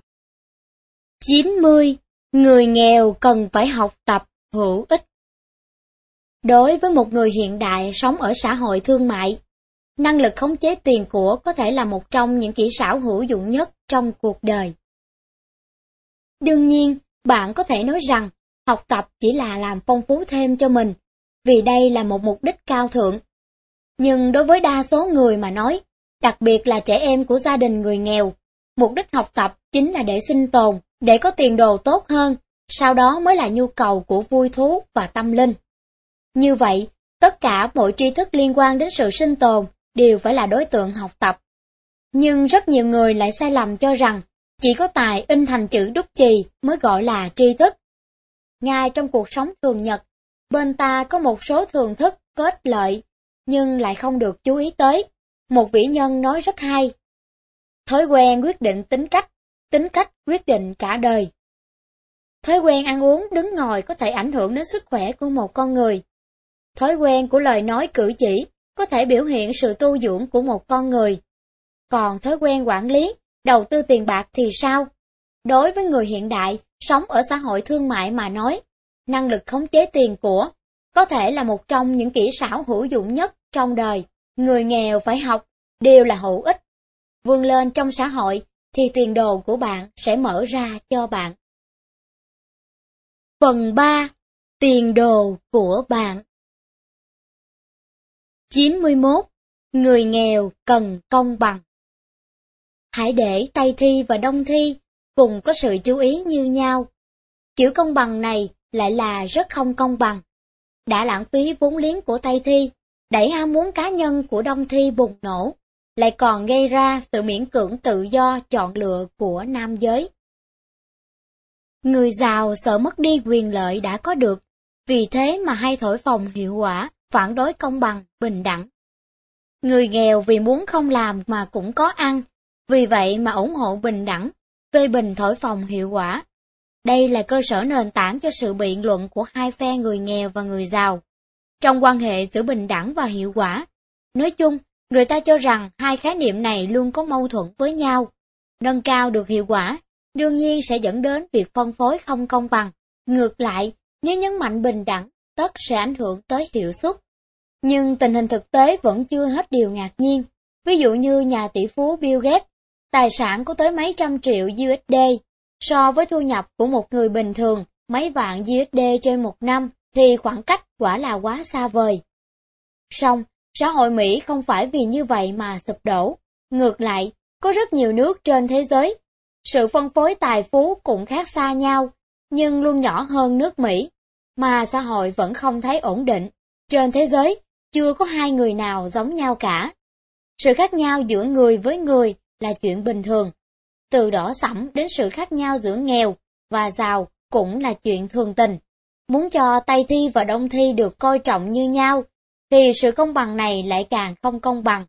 chín mươi. Người nghèo cần phải học tập hữu ích. Đối với một người hiện đại sống ở xã hội thương mại, năng lực khống chế tiền của có thể là một trong những kỹ xảo hữu dụng nhất trong cuộc đời. Đương nhiên, bạn có thể nói rằng học tập chỉ là làm phong phú thêm cho mình, vì đây là một mục đích cao thượng. Nhưng đối với đa số người mà nói, đặc biệt là trẻ em của gia đình người nghèo, mục đích học tập chính là để sinh tồn, để có tiền đồ tốt hơn, sau đó mới là nhu cầu của vui thú và tâm linh. Như vậy, tất cả mọi tri thức liên quan đến sự sinh tồn đều phải là đối tượng học tập. Nhưng rất nhiều người lại sai lầm cho rằng chỉ có tài in thành chữ đúc chì mới gọi là tri thức. Ngay trong cuộc sống thường nhật, bên ta có một số thường thức có ích lợi, nhưng lại không được chú ý tới. Một vĩ nhân nói rất hay: thói quen quyết định tính cách, tính cách quyết định cả đời. Thói quen ăn uống đứng ngồi có thể ảnh hưởng đến sức khỏe của một con người. Thói quen của lời nói cử chỉ có thể biểu hiện sự tu dưỡng của một con người. Còn thói quen quản lý, đầu tư tiền bạc thì sao? Đối với người hiện đại, sống ở xã hội thương mại mà nói, năng lực khống chế tiền của có thể là một trong những kỹ xảo hữu dụng nhất trong đời. Người nghèo phải học, đều là hữu ích. Vươn lên trong xã hội thì tiền đồ của bạn sẽ mở ra cho bạn. Phần ba. Tiền đồ của bạn. chín mươi mốt. Người nghèo cần công bằng. Hãy để Tây thi và Đông thi cùng có sự chú ý như nhau. Kiểu công bằng này lại là rất không công bằng. Đã lãng phí vốn liếng của Tây thi, đẩy ham muốn cá nhân của Đông thi bùng nổ, lại còn gây ra sự miễn cưỡng tự do chọn lựa của nam giới. Người giàu sợ mất đi quyền lợi đã có được, vì thế mà hay thổi phồng hiệu quả, phản đối công bằng, bình đẳng. Người nghèo vì muốn không làm mà cũng có ăn, vì vậy mà ủng hộ bình đẳng, phê bình thổi phồng hiệu quả. Đây là cơ sở nền tảng cho sự biện luận của hai phe người nghèo và người giàu. Trong quan hệ giữa bình đẳng và hiệu quả, nói chung, người ta cho rằng hai khái niệm này luôn có mâu thuẫn với nhau. Nâng cao được hiệu quả, đương nhiên sẽ dẫn đến việc phân phối không công bằng. Ngược lại, nếu nhấn mạnh bình đẳng, tất sẽ ảnh hưởng tới hiệu suất. Nhưng tình hình thực tế vẫn chưa hết điều ngạc nhiên. Ví dụ như nhà tỷ phú Bill Gates, tài sản có tới mấy trăm triệu u ét đê, so với thu nhập của một người bình thường mấy vạn u ét đê trên một năm thì khoảng cách quả là quá xa vời. Song, xã hội Mỹ không phải vì như vậy mà sụp đổ. Ngược lại, có rất nhiều nước trên thế giới. Sự phân phối tài phú cũng khác xa nhau, nhưng luôn nhỏ hơn nước Mỹ, mà xã hội vẫn không thấy ổn định. Trên thế giới, chưa có hai người nào giống nhau cả. Sự khác nhau giữa người với người là chuyện bình thường. Từ đỏ sẫm đến sự khác nhau giữa nghèo và giàu cũng là chuyện thường tình. Muốn cho Tây Thi và Đông Thi được coi trọng như nhau, thì sự công bằng này lại càng không công bằng.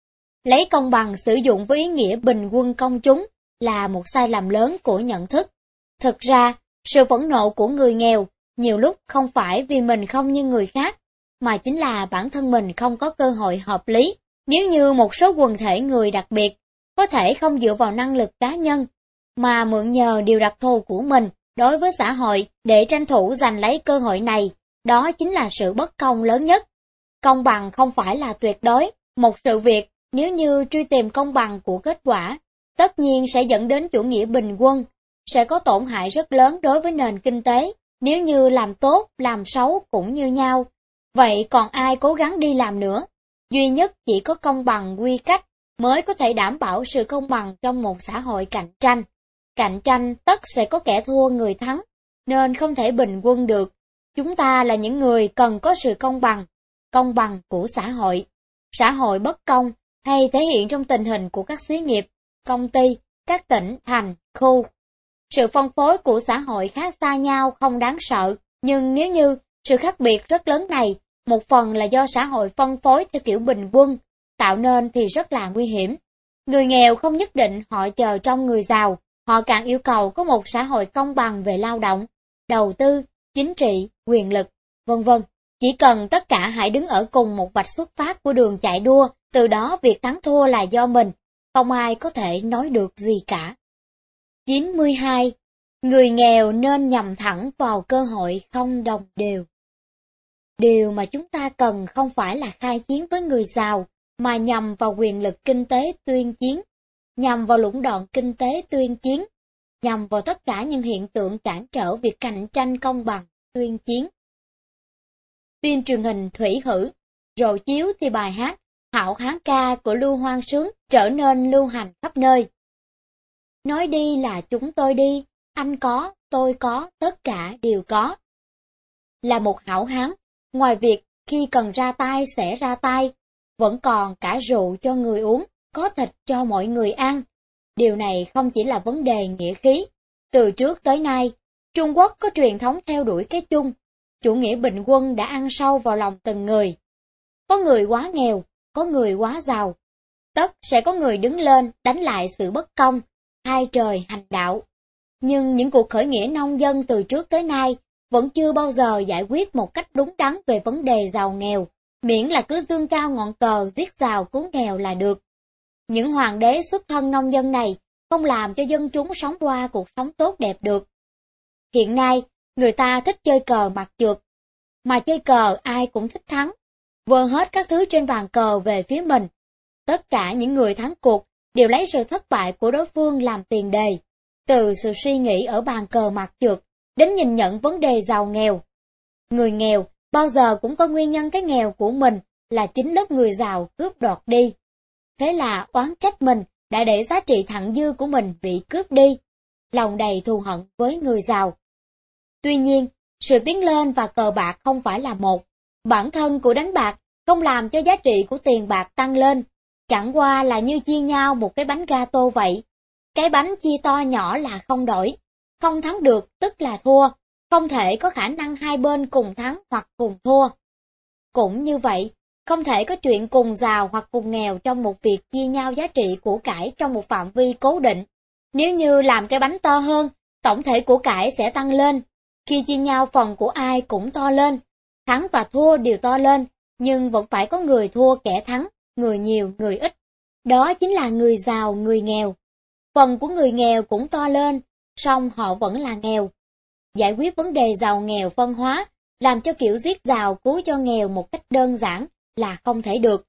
Lấy công bằng sử dụng với ý nghĩa bình quân công chúng là một sai lầm lớn của nhận thức. Thực ra, sự phẫn nộ của người nghèo nhiều lúc không phải vì mình không như người khác, mà chính là bản thân mình không có cơ hội hợp lý. Nếu như một số quần thể người đặc biệt có thể không dựa vào năng lực cá nhân, mà mượn nhờ điều đặc thù của mình đối với xã hội để tranh thủ giành lấy cơ hội này, đó chính là sự bất công lớn nhất. Công bằng không phải là tuyệt đối. Một sự việc nếu như truy tìm công bằng của kết quả, tất nhiên sẽ dẫn đến chủ nghĩa bình quân, sẽ có tổn hại rất lớn đối với nền kinh tế. Nếu như làm tốt, làm xấu cũng như nhau, vậy còn ai cố gắng đi làm nữa? Duy nhất chỉ có công bằng quy cách mới có thể đảm bảo sự công bằng trong một xã hội cạnh tranh. Cạnh tranh tất sẽ có kẻ thua người thắng, nên không thể bình quân được. Chúng ta là những người cần có sự công bằng, công bằng của xã hội. Xã hội bất công hay thể hiện trong tình hình của các xí nghiệp, công ty, các tỉnh, thành, khu. Sự phân phối của xã hội khác xa nhau không đáng sợ, nhưng nếu như sự khác biệt rất lớn này, một phần là do xã hội phân phối theo kiểu bình quân, tạo nên thì rất là nguy hiểm. Người nghèo không nhất định họ chờ trong người giàu, họ càng yêu cầu có một xã hội công bằng về lao động, đầu tư, chính trị, quyền lực, vân vân. Chỉ cần tất cả hãy đứng ở cùng một vạch xuất phát của đường chạy đua, từ đó việc thắng thua là do mình, không ai có thể nói được gì cả. chín mươi hai. Người nghèo nên nhằm thẳng vào cơ hội không đồng đều. Điều mà chúng ta cần không phải là khai chiến với người giàu, mà nhằm vào quyền lực kinh tế tuyên chiến, nhằm vào lũng đoạn kinh tế tuyên chiến, nhằm vào tất cả những hiện tượng cản trở việc cạnh tranh công bằng tuyên chiến. Phim truyền hình Thủy Hử, rộ chiếu thì bài hát Hạo Hán Ca của Lưu Hoang Sướng trở nên lưu hành khắp nơi. Nói đi là chúng tôi đi, anh có, tôi có, tất cả đều có. Là một hảo hán, ngoài việc khi cần ra tay sẽ ra tay, vẫn còn cả rượu cho người uống, có thịt cho mọi người ăn. Điều này không chỉ là vấn đề nghĩa khí. Từ trước tới nay, Trung Quốc có truyền thống theo đuổi cái chung. Chủ nghĩa bình quân đã ăn sâu vào lòng từng người. Có người quá nghèo, có người quá giàu. Tất sẽ có người đứng lên đánh lại sự bất công, hai trời hành đạo. Nhưng những cuộc khởi nghĩa nông dân từ trước tới nay vẫn chưa bao giờ giải quyết một cách đúng đắn về vấn đề giàu nghèo, miễn là cứ dương cao ngọn cờ giết giàu cứu nghèo là được. Những hoàng đế xuất thân nông dân này không làm cho dân chúng sống qua cuộc sống tốt đẹp được. Hiện nay, người ta thích chơi cờ mặt trượt, mà chơi cờ ai cũng thích thắng, vơ hết các thứ trên bàn cờ về phía mình. Tất cả những người thắng cuộc đều lấy sự thất bại của đối phương làm tiền đề, từ sự suy nghĩ ở bàn cờ mặt trượt đến nhìn nhận vấn đề giàu nghèo. Người nghèo bao giờ cũng có nguyên nhân cái nghèo của mình là chính lớp người giàu cướp đoạt đi. Thế là oán trách mình đã để giá trị thặng dư của mình bị cướp đi, lòng đầy thù hận với người giàu. Tuy nhiên, sự tiến lên và cờ bạc không phải là một. Bản thân của đánh bạc không làm cho giá trị của tiền bạc tăng lên, chẳng qua là như chia nhau một cái bánh gato vậy. Cái bánh chia to nhỏ là không đổi, không thắng được tức là thua, không thể có khả năng hai bên cùng thắng hoặc cùng thua. Cũng như vậy, không thể có chuyện cùng giàu hoặc cùng nghèo trong một việc chia nhau giá trị của cải trong một phạm vi cố định. Nếu như làm cái bánh to hơn, tổng thể của cải sẽ tăng lên. Khi chia nhau phần của ai cũng to lên, thắng và thua đều to lên, nhưng vẫn phải có người thua kẻ thắng, người nhiều người ít. Đó chính là người giàu người nghèo. Phần của người nghèo cũng to lên, song họ vẫn là nghèo. Giải quyết vấn đề giàu nghèo phân hóa, làm cho kiểu giết giàu cứu cho nghèo một cách đơn giản là không thể được.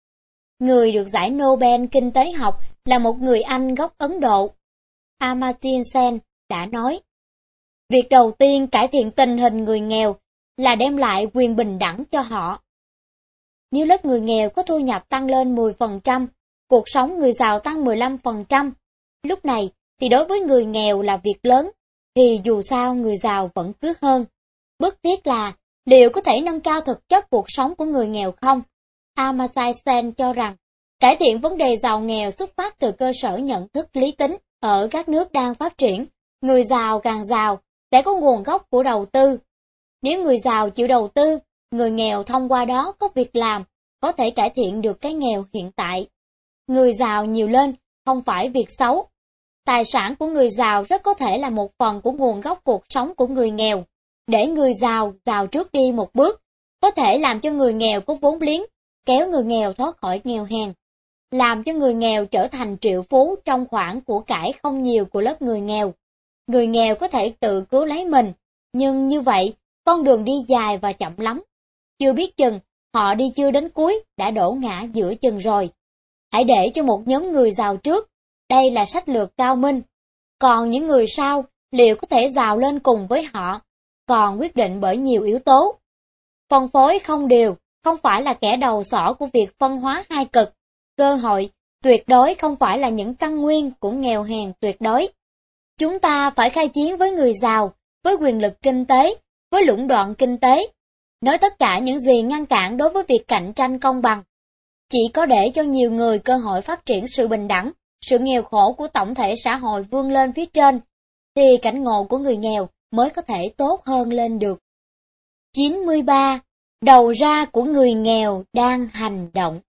Người được giải Nobel Kinh tế học là một người Anh gốc Ấn Độ. Amartya Sen đã nói, việc đầu tiên cải thiện tình hình người nghèo là đem lại quyền bình đẳng cho họ. Nếu lớp người nghèo có thu nhập tăng lên mười phần trăm, cuộc sống người giàu tăng mười lăm phần trăm, lúc này thì đối với người nghèo là việc lớn, thì dù sao người giàu vẫn cứ hơn. Bức thiết là liệu có thể nâng cao thực chất cuộc sống của người nghèo không? Amartya Sen cho rằng cải thiện vấn đề giàu nghèo xuất phát từ cơ sở nhận thức lý tính. Ở các nước đang phát triển, người giàu càng giàu sẽ có nguồn gốc của đầu tư. Nếu người giàu chịu đầu tư, người nghèo thông qua đó có việc làm, có thể cải thiện được cái nghèo hiện tại. Người giàu nhiều lên không phải việc xấu. Tài sản của người giàu rất có thể là một phần của nguồn gốc cuộc sống của người nghèo. Để người giàu giàu trước đi một bước, có thể làm cho người nghèo có vốn liếng, kéo người nghèo thoát khỏi nghèo hèn, làm cho người nghèo trở thành triệu phú trong khoản của cải không nhiều của lớp người nghèo. Người nghèo có thể tự cứu lấy mình, nhưng như vậy, con đường đi dài và chậm lắm. Chưa biết chừng, họ đi chưa đến cuối, đã đổ ngã giữa chừng rồi. Hãy để cho một nhóm người giàu trước, đây là sách lược cao minh. Còn những người sau, liệu có thể giàu lên cùng với họ, còn quyết định bởi nhiều yếu tố. Phân phối không đều, không phải là kẻ đầu sỏ của việc phân hóa hai cực. Cơ hội, tuyệt đối không phải là những căn nguyên của nghèo hèn tuyệt đối. Chúng ta phải khai chiến với người giàu, với quyền lực kinh tế, với lũng đoạn kinh tế. Nói tất cả những gì ngăn cản đối với việc cạnh tranh công bằng. Chỉ có để cho nhiều người cơ hội phát triển sự bình đẳng, sự nghèo khổ của tổng thể xã hội vươn lên phía trên, thì cảnh ngộ của người nghèo mới có thể tốt hơn lên được. chín mươi ba. Đầu ra của người nghèo đang hành động.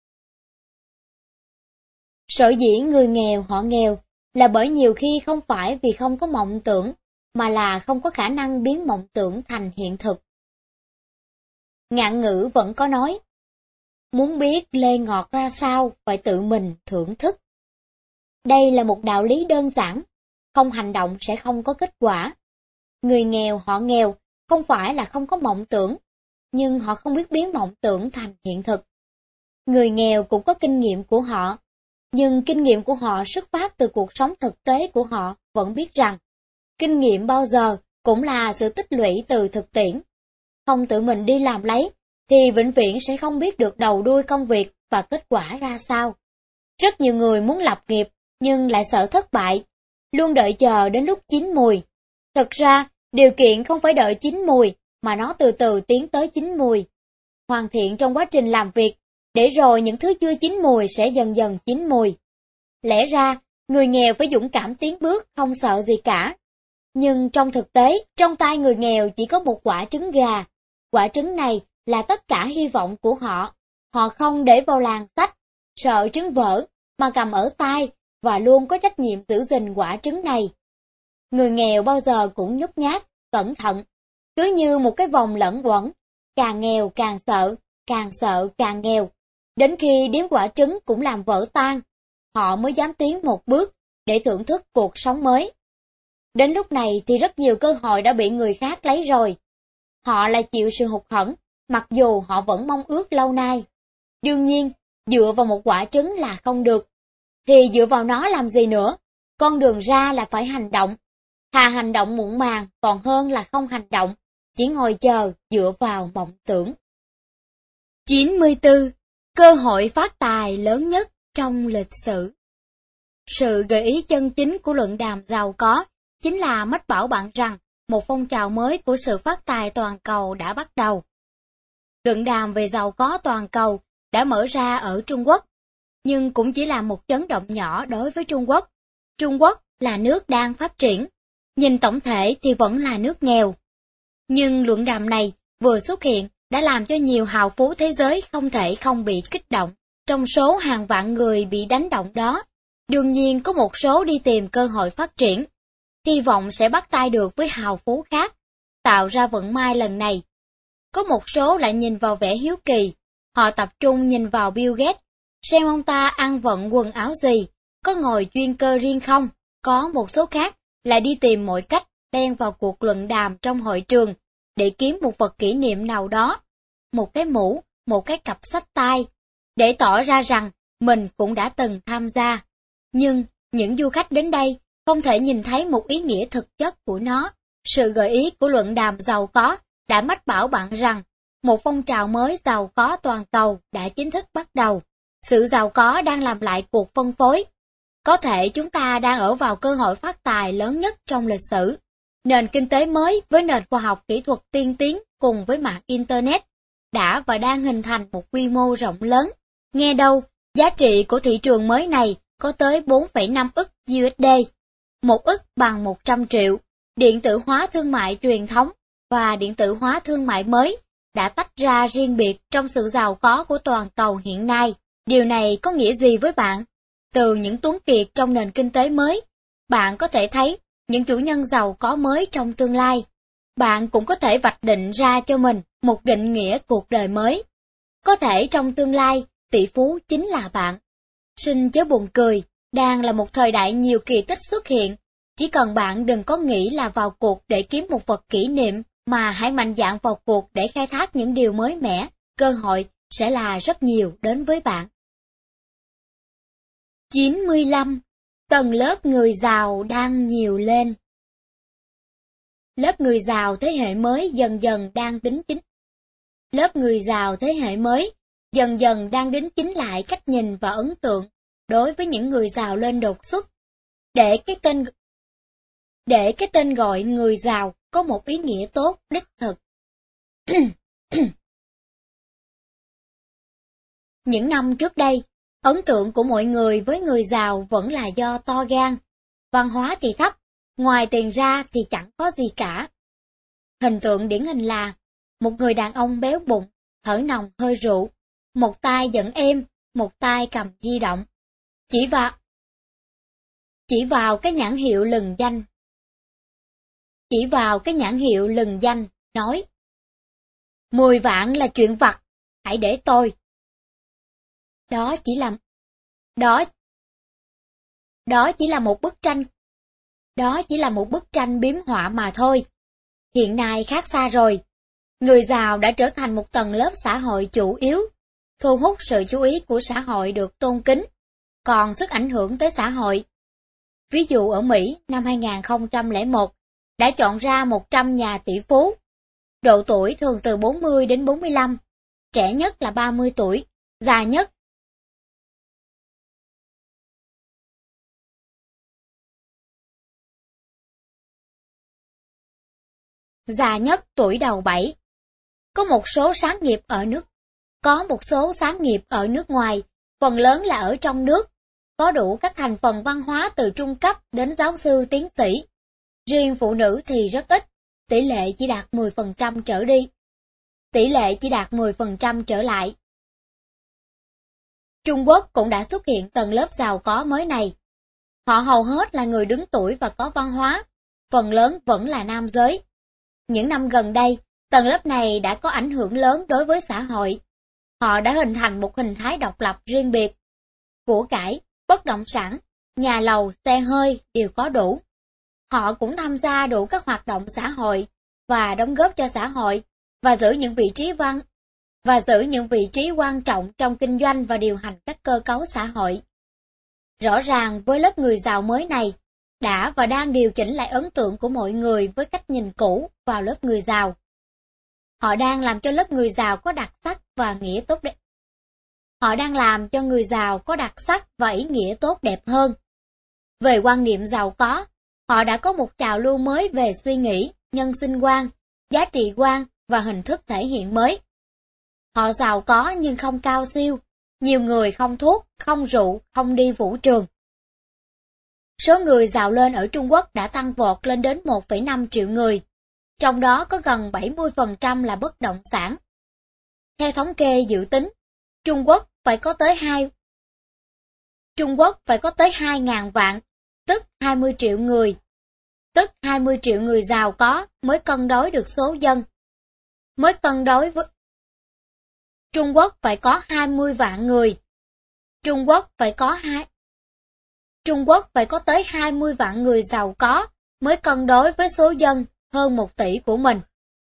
Sở dĩ người nghèo họ nghèo là bởi nhiều khi không phải vì không có mộng tưởng, mà là không có khả năng biến mộng tưởng thành hiện thực. Ngạn ngữ vẫn có nói, muốn biết lê ngọt ra sao phải tự mình thưởng thức. Đây là một đạo lý đơn giản, không hành động sẽ không có kết quả. Người nghèo họ nghèo không phải là không có mộng tưởng, nhưng họ không biết biến mộng tưởng thành hiện thực. Người nghèo cũng có kinh nghiệm của họ, nhưng kinh nghiệm của họ xuất phát từ cuộc sống thực tế của họ vẫn biết rằng, kinh nghiệm bao giờ cũng là sự tích lũy từ thực tiễn. Không tự mình đi làm lấy, thì vĩnh viễn sẽ không biết được đầu đuôi công việc và kết quả ra sao. Rất nhiều người muốn lập nghiệp, nhưng lại sợ thất bại, luôn đợi chờ đến lúc chín mùi. Thực ra, điều kiện không phải đợi chín mùi, mà nó từ từ tiến tới chín mùi. Hoàn thiện trong quá trình làm việc, để rồi những thứ chưa chín mùi sẽ dần dần chín mùi. Lẽ ra, người nghèo phải dũng cảm tiến bước, không sợ gì cả. Nhưng trong thực tế, trong tay người nghèo chỉ có một quả trứng gà. Quả trứng này là tất cả hy vọng của họ. Họ không để vào làng sách, sợ trứng vỡ, mà cầm ở tay và luôn có trách nhiệm giữ gìn quả trứng này. Người nghèo bao giờ cũng nhút nhát, cẩn thận, cứ như một cái vòng lẫn quẩn, càng nghèo càng sợ, càng sợ càng nghèo. Đến khi điếm quả trứng cũng làm vỡ tan, họ mới dám tiến một bước để thưởng thức cuộc sống mới. Đến lúc này thì rất nhiều cơ hội đã bị người khác lấy rồi. Họ lại chịu sự hụt hẫng, mặc dù họ vẫn mong ước lâu nay. Đương nhiên, dựa vào một quả trứng là không được. Thì dựa vào nó làm gì nữa? Con đường ra là phải hành động. Thà hành động muộn màng còn hơn là không hành động, chỉ ngồi chờ dựa vào mộng tưởng. chín mươi tư. Cơ hội phát tài lớn nhất trong lịch sử. Sự gợi ý chân chính của luận đàm giàu có chính là mách bảo bạn rằng một phong trào mới của sự phát tài toàn cầu đã bắt đầu. Luận đàm về giàu có toàn cầu đã mở ra ở Trung Quốc, nhưng cũng chỉ là một chấn động nhỏ đối với Trung Quốc. Trung Quốc là nước đang phát triển, nhìn tổng thể thì vẫn là nước nghèo. Nhưng luận đàm này vừa xuất hiện đã làm cho nhiều hào phú thế giới không thể không bị kích động. Trong số hàng vạn người bị đánh động đó, đương nhiên có một số đi tìm cơ hội phát triển, hy vọng sẽ bắt tay được với hào phú khác, tạo ra vận may lần này. Có một số lại nhìn vào vẻ hiếu kỳ, họ tập trung nhìn vào Bill Gates, xem ông ta ăn vận quần áo gì, có ngồi chuyên cơ riêng không. Có một số khác lại đi tìm mọi cách đen vào cuộc luận đàm trong hội trường để kiếm một vật kỷ niệm nào đó, một cái mũ, một cái cặp sách tay, để tỏ ra rằng mình cũng đã từng tham gia. Nhưng những du khách đến đây không thể nhìn thấy một ý nghĩa thực chất của nó. Sự gợi ý của luận đàm giàu có đã mách bảo bạn rằng một phong trào mới giàu có toàn cầu đã chính thức bắt đầu. Sự giàu có đang làm lại cuộc phân phối. Có thể chúng ta đang ở vào cơ hội phát tài lớn nhất trong lịch sử. Nền kinh tế mới với nền khoa học kỹ thuật tiên tiến cùng với mạng Internet đã và đang hình thành một quy mô rộng lớn. Nghe đâu, giá trị của thị trường mới này có tới bốn phẩy năm ức u ét đê, một ức bằng một trăm triệu. Điện tử hóa thương mại truyền thống và điện tử hóa thương mại mới đã tách ra riêng biệt trong sự giàu có của toàn cầu hiện nay. Điều này có nghĩa gì với bạn? Từ những tuấn kiệt trong nền kinh tế mới, bạn có thể thấy những chủ nhân giàu có mới trong tương lai. Bạn cũng có thể vạch định ra cho mình một định nghĩa cuộc đời mới. Có thể trong tương lai, tỷ phú chính là bạn. Xin chớ buồn cười, đang là một thời đại nhiều kỳ tích xuất hiện. Chỉ cần bạn đừng có nghĩ là vào cuộc để kiếm một vật kỷ niệm, mà hãy mạnh dạn vào cuộc để khai thác những điều mới mẻ, cơ hội sẽ là rất nhiều đến với bạn. chín mươi lăm. Tầng lớp người giàu đang nhiều lên. Lớp người giàu thế hệ mới dần dần đang đính chính. Lớp người giàu thế hệ mới dần dần đang đính chính lại cách nhìn và ấn tượng đối với những người giàu lên đột xuất. Để cái tên để cái tên gọi người giàu có một ý nghĩa tốt đích thực. Những năm trước đây, ấn tượng của mọi người với người giàu vẫn là do to gan, văn hóa thì thấp, ngoài tiền ra thì chẳng có gì cả. Hình tượng điển hình là một người đàn ông béo bụng, thở nồng hơi rượu, một tay dẫn êm, một tay cầm di động. Chỉ vào Chỉ vào cái nhãn hiệu lừng danh. Chỉ vào cái nhãn hiệu lừng danh, nói: Mười vạn là chuyện vặt, hãy để tôi. Đó chỉ là đó đó chỉ là một bức tranh đó chỉ là một bức tranh biếm họa mà thôi. Hiện nay khác xa rồi. Người giàu đã trở thành một tầng lớp xã hội chủ yếu, thu hút sự chú ý của xã hội được tôn kính, còn sức ảnh hưởng tới xã hội. Ví dụ ở Mỹ năm hai nghìn không trăm lẻ một đã chọn ra một trăm nhà tỷ phú. Độ tuổi thường từ bốn mươi đến bốn mươi lăm, trẻ nhất là ba mươi tuổi, già nhất già nhất tuổi đầu bảy. Có một số sáng nghiệp ở nước có một số sáng nghiệp ở nước ngoài, phần lớn là ở trong nước, có đủ các thành phần văn hóa từ trung cấp đến giáo sư tiến sĩ. Riêng phụ nữ thì rất ít, tỷ lệ chỉ đạt mười phần trăm trở đi. Tỷ lệ chỉ đạt mười phần trăm trở lại. Trung Quốc cũng đã xuất hiện tầng lớp giàu có mới này. Họ hầu hết là người đứng tuổi và có văn hóa, phần lớn vẫn là nam giới. Những năm gần đây, tầng lớp này đã có ảnh hưởng lớn đối với xã hội. Họ đã hình thành một hình thái độc lập riêng biệt. Của cải, bất động sản, nhà lầu, xe hơi đều có đủ. Họ cũng tham gia đủ các hoạt động xã hội và đóng góp cho xã hội và giữ những vị trí văn và giữ những vị trí quan trọng trong kinh doanh và điều hành các cơ cấu xã hội. Rõ ràng với lớp người giàu mới này, đã và đang điều chỉnh lại ấn tượng của mọi người với cách nhìn cũ vào lớp người giàu. Họ đang làm cho lớp người giàu có đặc sắc và nghĩa tốt đẹp. Họ đang làm cho người giàu có đặc sắc và ý nghĩa tốt đẹp hơn. Về quan niệm giàu có, họ đã có một trào lưu mới về suy nghĩ, nhân sinh quan, giá trị quan và hình thức thể hiện mới. Họ giàu có nhưng không cao siêu, nhiều người không thuốc, không rượu, không đi vũ trường. Số người giàu lên ở Trung Quốc đã tăng vọt lên đến một phẩy năm triệu người, trong đó có gần bảy mươi phần trăm là bất động sản. Theo thống kê dự tính, Trung Quốc phải có tới hai Trung Quốc phải có tới hai nghìn vạn, tức hai mươi triệu người, tức hai mươi triệu người giàu có mới cân đối được số dân. Mới cân đối với Trung Quốc phải có hai mươi vạn người. Trung Quốc phải có hai Trung Quốc phải có tới hai mươi vạn người giàu có mới cân đối với số dân hơn một tỷ của mình.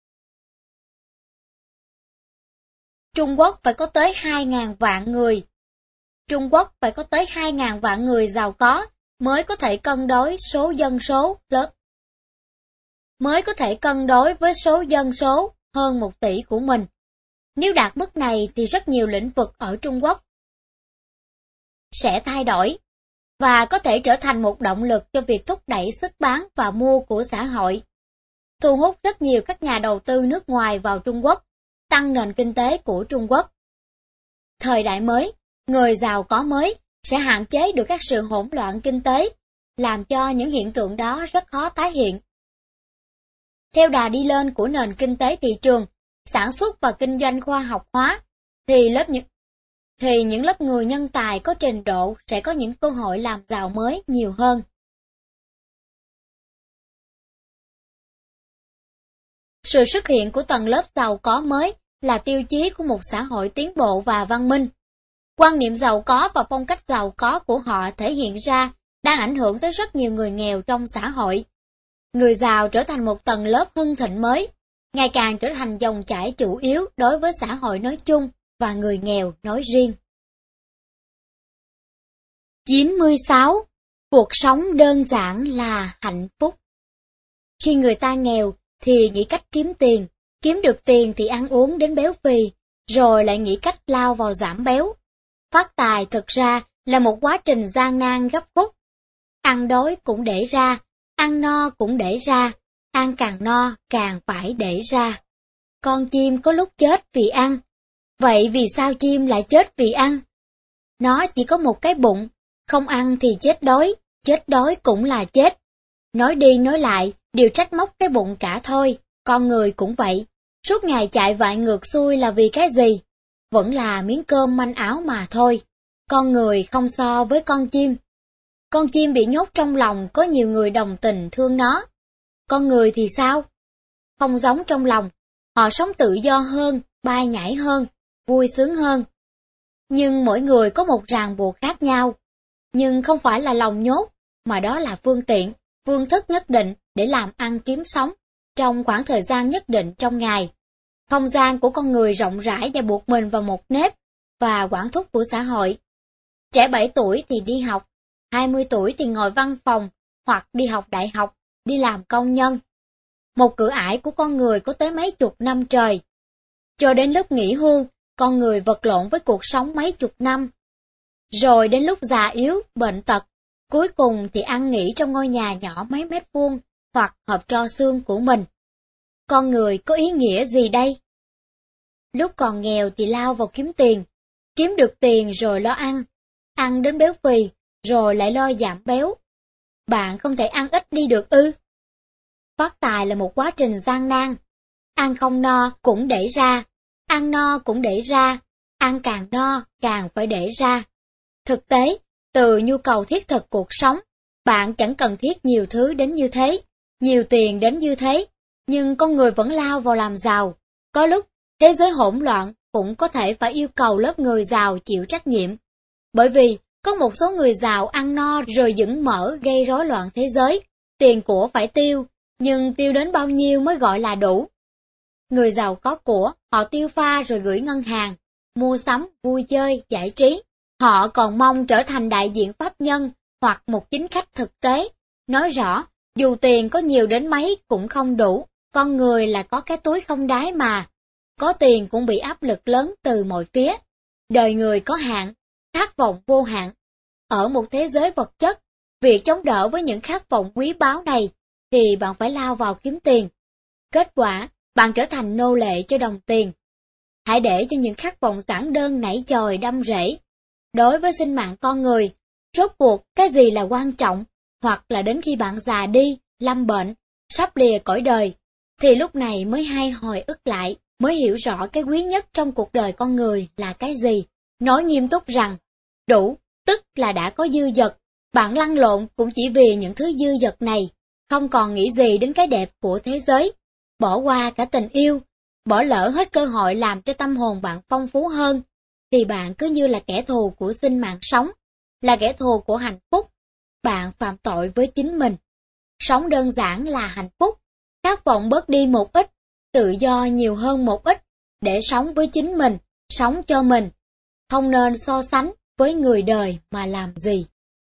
Trung Quốc phải có tới hai nghìn vạn người. Trung Quốc phải có tới hai nghìn vạn người giàu có mới có thể cân đối số dân số lớn. Mới có thể cân đối với số dân số hơn một tỷ của mình. Nếu đạt mức này thì rất nhiều lĩnh vực ở Trung Quốc sẽ thay đổi và có thể trở thành một động lực cho việc thúc đẩy sức bán và mua của xã hội, thu hút rất nhiều các nhà đầu tư nước ngoài vào Trung Quốc, tăng nền kinh tế của Trung Quốc. Thời đại mới, người giàu có mới sẽ hạn chế được các sự hỗn loạn kinh tế, làm cho những hiện tượng đó rất khó tái hiện. Theo đà đi lên của nền kinh tế thị trường, sản xuất và kinh doanh khoa học hóa, thì lớp những thì những lớp người nhân tài có trình độ sẽ có những cơ hội làm giàu mới nhiều hơn. Sự xuất hiện của tầng lớp giàu có mới là tiêu chí của một xã hội tiến bộ và văn minh. Quan niệm giàu có và phong cách giàu có của họ thể hiện ra đang ảnh hưởng tới rất nhiều người nghèo trong xã hội. Người giàu trở thành một tầng lớp hưng thịnh mới, ngày càng trở thành dòng chảy chủ yếu đối với xã hội nói chung và người nghèo nói riêng. chín mươi sáu. Cuộc sống đơn giản là hạnh phúc. Khi người ta nghèo thì nghĩ cách kiếm tiền, kiếm được tiền thì ăn uống đến béo phì, rồi lại nghĩ cách lao vào giảm béo. Phát tài thực ra là một quá trình gian nan gấp khúc. Ăn đói cũng để ra, ăn no cũng để ra, ăn càng no càng phải để ra. Con chim có lúc chết vì ăn. Vậy vì sao chim lại chết vì ăn? Nó chỉ có một cái bụng, không ăn thì chết đói, chết đói cũng là chết. Nói đi nói lại, đều trách móc cái bụng cả thôi, con người cũng vậy. Suốt ngày chạy vại ngược xuôi là vì cái gì? Vẫn là miếng cơm manh áo mà thôi. Con người không so với con chim. Con chim bị nhốt trong lòng có nhiều người đồng tình thương nó. Con người thì sao? Không giống trong lòng, họ sống tự do hơn, bay nhảy hơn, vui sướng hơn. Nhưng mỗi người có một ràng buộc khác nhau. Nhưng không phải là lòng nhốt, mà đó là phương tiện, phương thức nhất định để làm ăn kiếm sống trong khoảng thời gian nhất định trong ngày. Không gian của con người rộng rãi và buộc mình vào một nếp và quản thúc của xã hội. Trẻ bảy tuổi thì đi học, hai mươi tuổi thì ngồi văn phòng hoặc đi học đại học, đi làm công nhân. Một cửa ải của con người có tới mấy chục năm trời. Cho đến lúc nghỉ hưu, con người vật lộn với cuộc sống mấy chục năm. Rồi đến lúc già yếu, bệnh tật, cuối cùng thì ăn nghỉ trong ngôi nhà nhỏ mấy mét vuông hoặc hộp tro xương của mình. Con người có ý nghĩa gì đây? Lúc còn nghèo thì lao vào kiếm tiền, kiếm được tiền rồi lo ăn, ăn đến béo phì, rồi lại lo giảm béo. Bạn không thể ăn ít đi được ư? Phát tài là một quá trình gian nan. Ăn không no cũng để ra, ăn no cũng để ra, ăn càng no càng phải để ra. Thực tế, từ nhu cầu thiết thực cuộc sống, bạn chẳng cần thiết nhiều thứ đến như thế, nhiều tiền đến như thế, nhưng con người vẫn lao vào làm giàu. Có lúc, thế giới hỗn loạn cũng có thể phải yêu cầu lớp người giàu chịu trách nhiệm. Bởi vì, có một số người giàu ăn no rồi dững mỡ gây rối loạn thế giới, tiền của phải tiêu, nhưng tiêu đến bao nhiêu mới gọi là đủ. Người giàu có của, họ tiêu pha rồi gửi ngân hàng, mua sắm, vui chơi, giải trí. Họ còn mong trở thành đại diện pháp nhân hoặc một chính khách thực tế. Nói rõ, dù tiền có nhiều đến mấy cũng không đủ, con người là có cái túi không đáy mà. Có tiền cũng bị áp lực lớn từ mọi phía. Đời người có hạn, khát vọng vô hạn. Ở một thế giới vật chất, việc chống đỡ với những khát vọng quý báu này, thì bạn phải lao vào kiếm tiền. Kết quả, bạn trở thành nô lệ cho đồng tiền. Hãy để cho những khát vọng giản đơn nảy chồi đâm rễ. Đối với sinh mạng con người, rốt cuộc cái gì là quan trọng, hoặc là đến khi bạn già đi, lâm bệnh, sắp lìa cõi đời, thì lúc này mới hay hồi ức lại, mới hiểu rõ cái quý nhất trong cuộc đời con người là cái gì. Nói nghiêm túc rằng, đủ, tức là đã có dư dật, bạn lăn lộn cũng chỉ vì những thứ dư dật này, không còn nghĩ gì đến cái đẹp của thế giới, bỏ qua cả tình yêu, bỏ lỡ hết cơ hội làm cho tâm hồn bạn phong phú hơn, thì bạn cứ như là kẻ thù của sinh mạng sống, là kẻ thù của hạnh phúc. Bạn phạm tội với chính mình. Sống đơn giản là hạnh phúc, khát vọng bớt đi một ít, tự do nhiều hơn một ít, để sống với chính mình, sống cho mình. Không nên so sánh với người đời mà làm gì.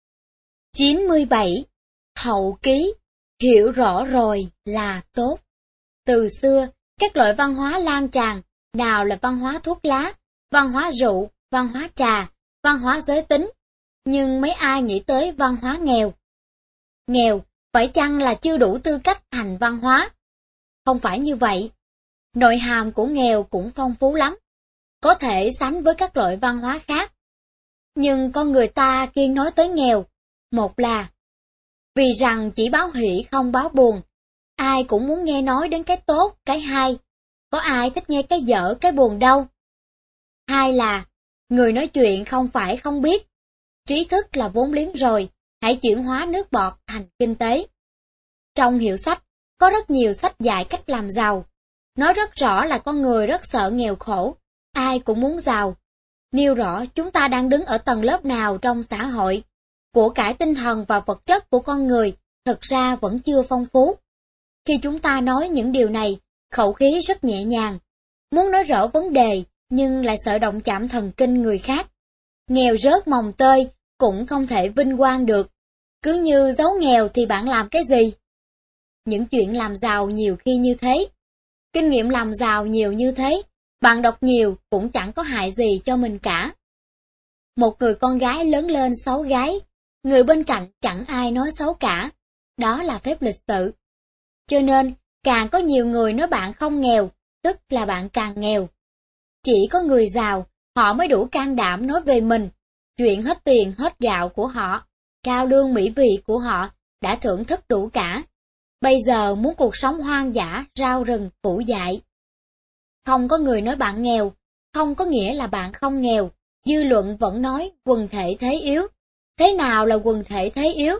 chín mươi bảy. Hậu ký, hiểu rõ rồi là tốt. Từ xưa, Các loại văn hóa lan tràn, nào là văn hóa thuốc lá, văn hóa rượu, văn hóa trà, văn hóa giới tính, nhưng mấy ai nghĩ tới văn hóa nghèo. Nghèo, phải chăng là chưa đủ tư cách thành văn hóa? Không phải như vậy. Nội hàm của nghèo cũng phong phú lắm, có thể sánh với các loại văn hóa khác. Nhưng con người ta kiêng nói tới nghèo, một là vì rằng chỉ báo hỷ không báo buồn, ai cũng muốn nghe nói đến cái tốt, cái hay, có ai thích nghe cái dở, cái buồn đâu. Hai là người nói chuyện không phải không biết, trí thức là vốn liếng rồi, hãy chuyển hóa nước bọt thành kinh tế. Trong hiệu sách, có rất nhiều sách dạy cách làm giàu, nói rất rõ là con người rất sợ nghèo khổ, ai cũng muốn giàu. Nêu rõ chúng ta đang đứng ở tầng lớp nào trong xã hội, của cải tinh thần và vật chất của con người thực ra vẫn chưa phong phú. Khi chúng ta nói những điều này, khẩu khí rất nhẹ nhàng, muốn nói rõ vấn đề nhưng lại sợ động chạm thần kinh người khác. Nghèo rớt mồng tơi cũng không thể vinh quang được, cứ như giấu nghèo thì bạn làm cái gì? Những chuyện làm giàu nhiều khi như thế, kinh nghiệm làm giàu nhiều như thế, bạn đọc nhiều cũng chẳng có hại gì cho mình cả. Một người con gái lớn lên xấu gái, người bên cạnh chẳng ai nói xấu cả, đó là phép lịch sự. Cho nên, càng có nhiều người nói bạn không nghèo, tức là bạn càng nghèo. Chỉ có người giàu, họ mới đủ can đảm nói về mình, chuyện hết tiền hết gạo của họ, cao lương mỹ vị của họ đã thưởng thức đủ cả. Bây giờ muốn cuộc sống hoang dã, rau rừng, củ dại. Không có người nói bạn nghèo, không có nghĩa là bạn không nghèo. Dư luận vẫn nói quần thể thế yếu. Thế nào là quần thể thế yếu?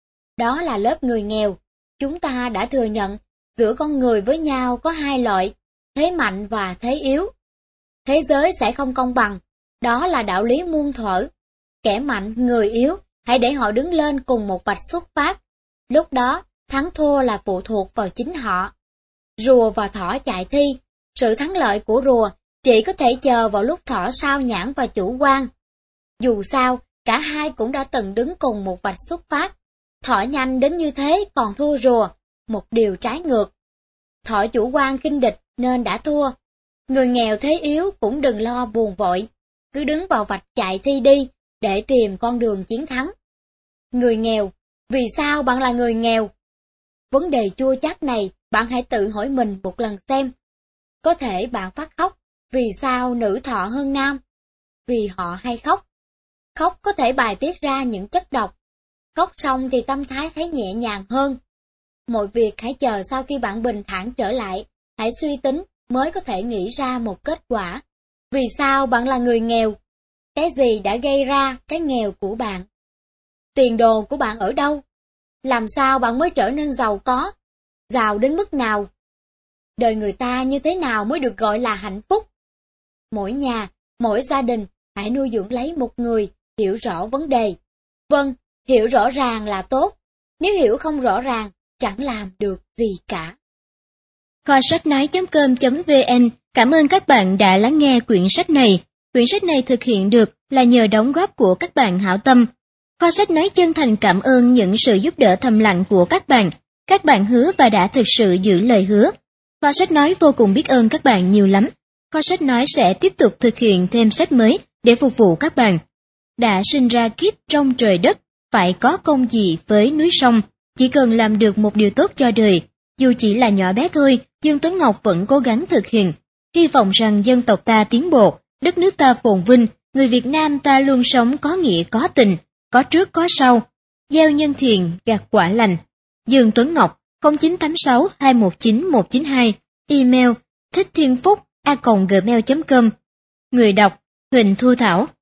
Đó là lớp người nghèo. Chúng ta đã thừa nhận, giữa con người với nhau có hai loại, thế mạnh và thế yếu. Thế giới sẽ không công bằng, đó là đạo lý muôn thuở. Kẻ mạnh, người yếu, hãy để họ đứng lên cùng một vạch xuất phát. Lúc đó, thắng thua là phụ thuộc vào chính họ. Rùa và thỏ chạy thi, sự thắng lợi của rùa chỉ có thể chờ vào lúc thỏ sao nhãng và chủ quan. Dù sao, cả hai cũng đã từng đứng cùng một vạch xuất phát. Thỏ nhanh đến như thế còn thua rùa, một điều trái ngược. Thỏ chủ quan khinh địch nên đã thua. Người nghèo thế yếu cũng đừng lo buồn vội, cứ đứng vào vạch chạy thi đi để tìm con đường chiến thắng. Người nghèo, vì sao bạn là người nghèo? Vấn đề chua chát này bạn hãy tự hỏi mình một lần xem. Có thể bạn phát khóc, vì sao nữ thọ hơn nam? Vì họ hay khóc. Khóc có thể bài tiết ra những chất độc. Khóc xong thì tâm thái thấy nhẹ nhàng hơn. Mọi việc hãy chờ sau khi bạn bình thản trở lại, hãy suy tính mới có thể nghĩ ra một kết quả. Vì sao bạn là người nghèo? Cái gì đã gây ra cái nghèo của bạn? Tiền đồ của bạn ở đâu? Làm sao bạn mới trở nên giàu có? Giàu đến mức nào? Đời người ta như thế nào mới được gọi là hạnh phúc? Mỗi nhà, mỗi gia đình hãy nuôi dưỡng lấy một người hiểu rõ vấn đề. Vâng, hiểu rõ ràng là tốt. Nếu hiểu không rõ ràng, chẳng làm được gì cả. Kho sách nói chấm com chấm vn cảm ơn các bạn đã lắng nghe quyển sách này. Quyển sách này thực hiện được là nhờ đóng góp của các bạn hảo tâm. Kho sách nói chân thành cảm ơn những sự giúp đỡ thầm lặng của các bạn. Các bạn hứa và đã thực sự giữ lời hứa. Kho sách nói vô cùng biết ơn các bạn nhiều lắm. Kho sách nói sẽ tiếp tục thực hiện thêm sách mới để phục vụ các bạn. Đã sinh ra kiếp trong trời đất, phải có công gì với núi sông, chỉ cần làm được một điều tốt cho đời. Dù chỉ là nhỏ bé thôi, Dương Tuấn Ngọc vẫn cố gắng thực hiện. Hy vọng rằng dân tộc ta tiến bộ, đất nước ta phồn vinh, người Việt Nam ta luôn sống có nghĩa có tình, có trước có sau, gieo nhân thiện gặt quả lành. Dương Tuấn Ngọc không chín tám sáu hai một chín một chín hai, email thích thiên phúc a còng gmail chấm com. Người đọc Huỳnh Thu Thảo.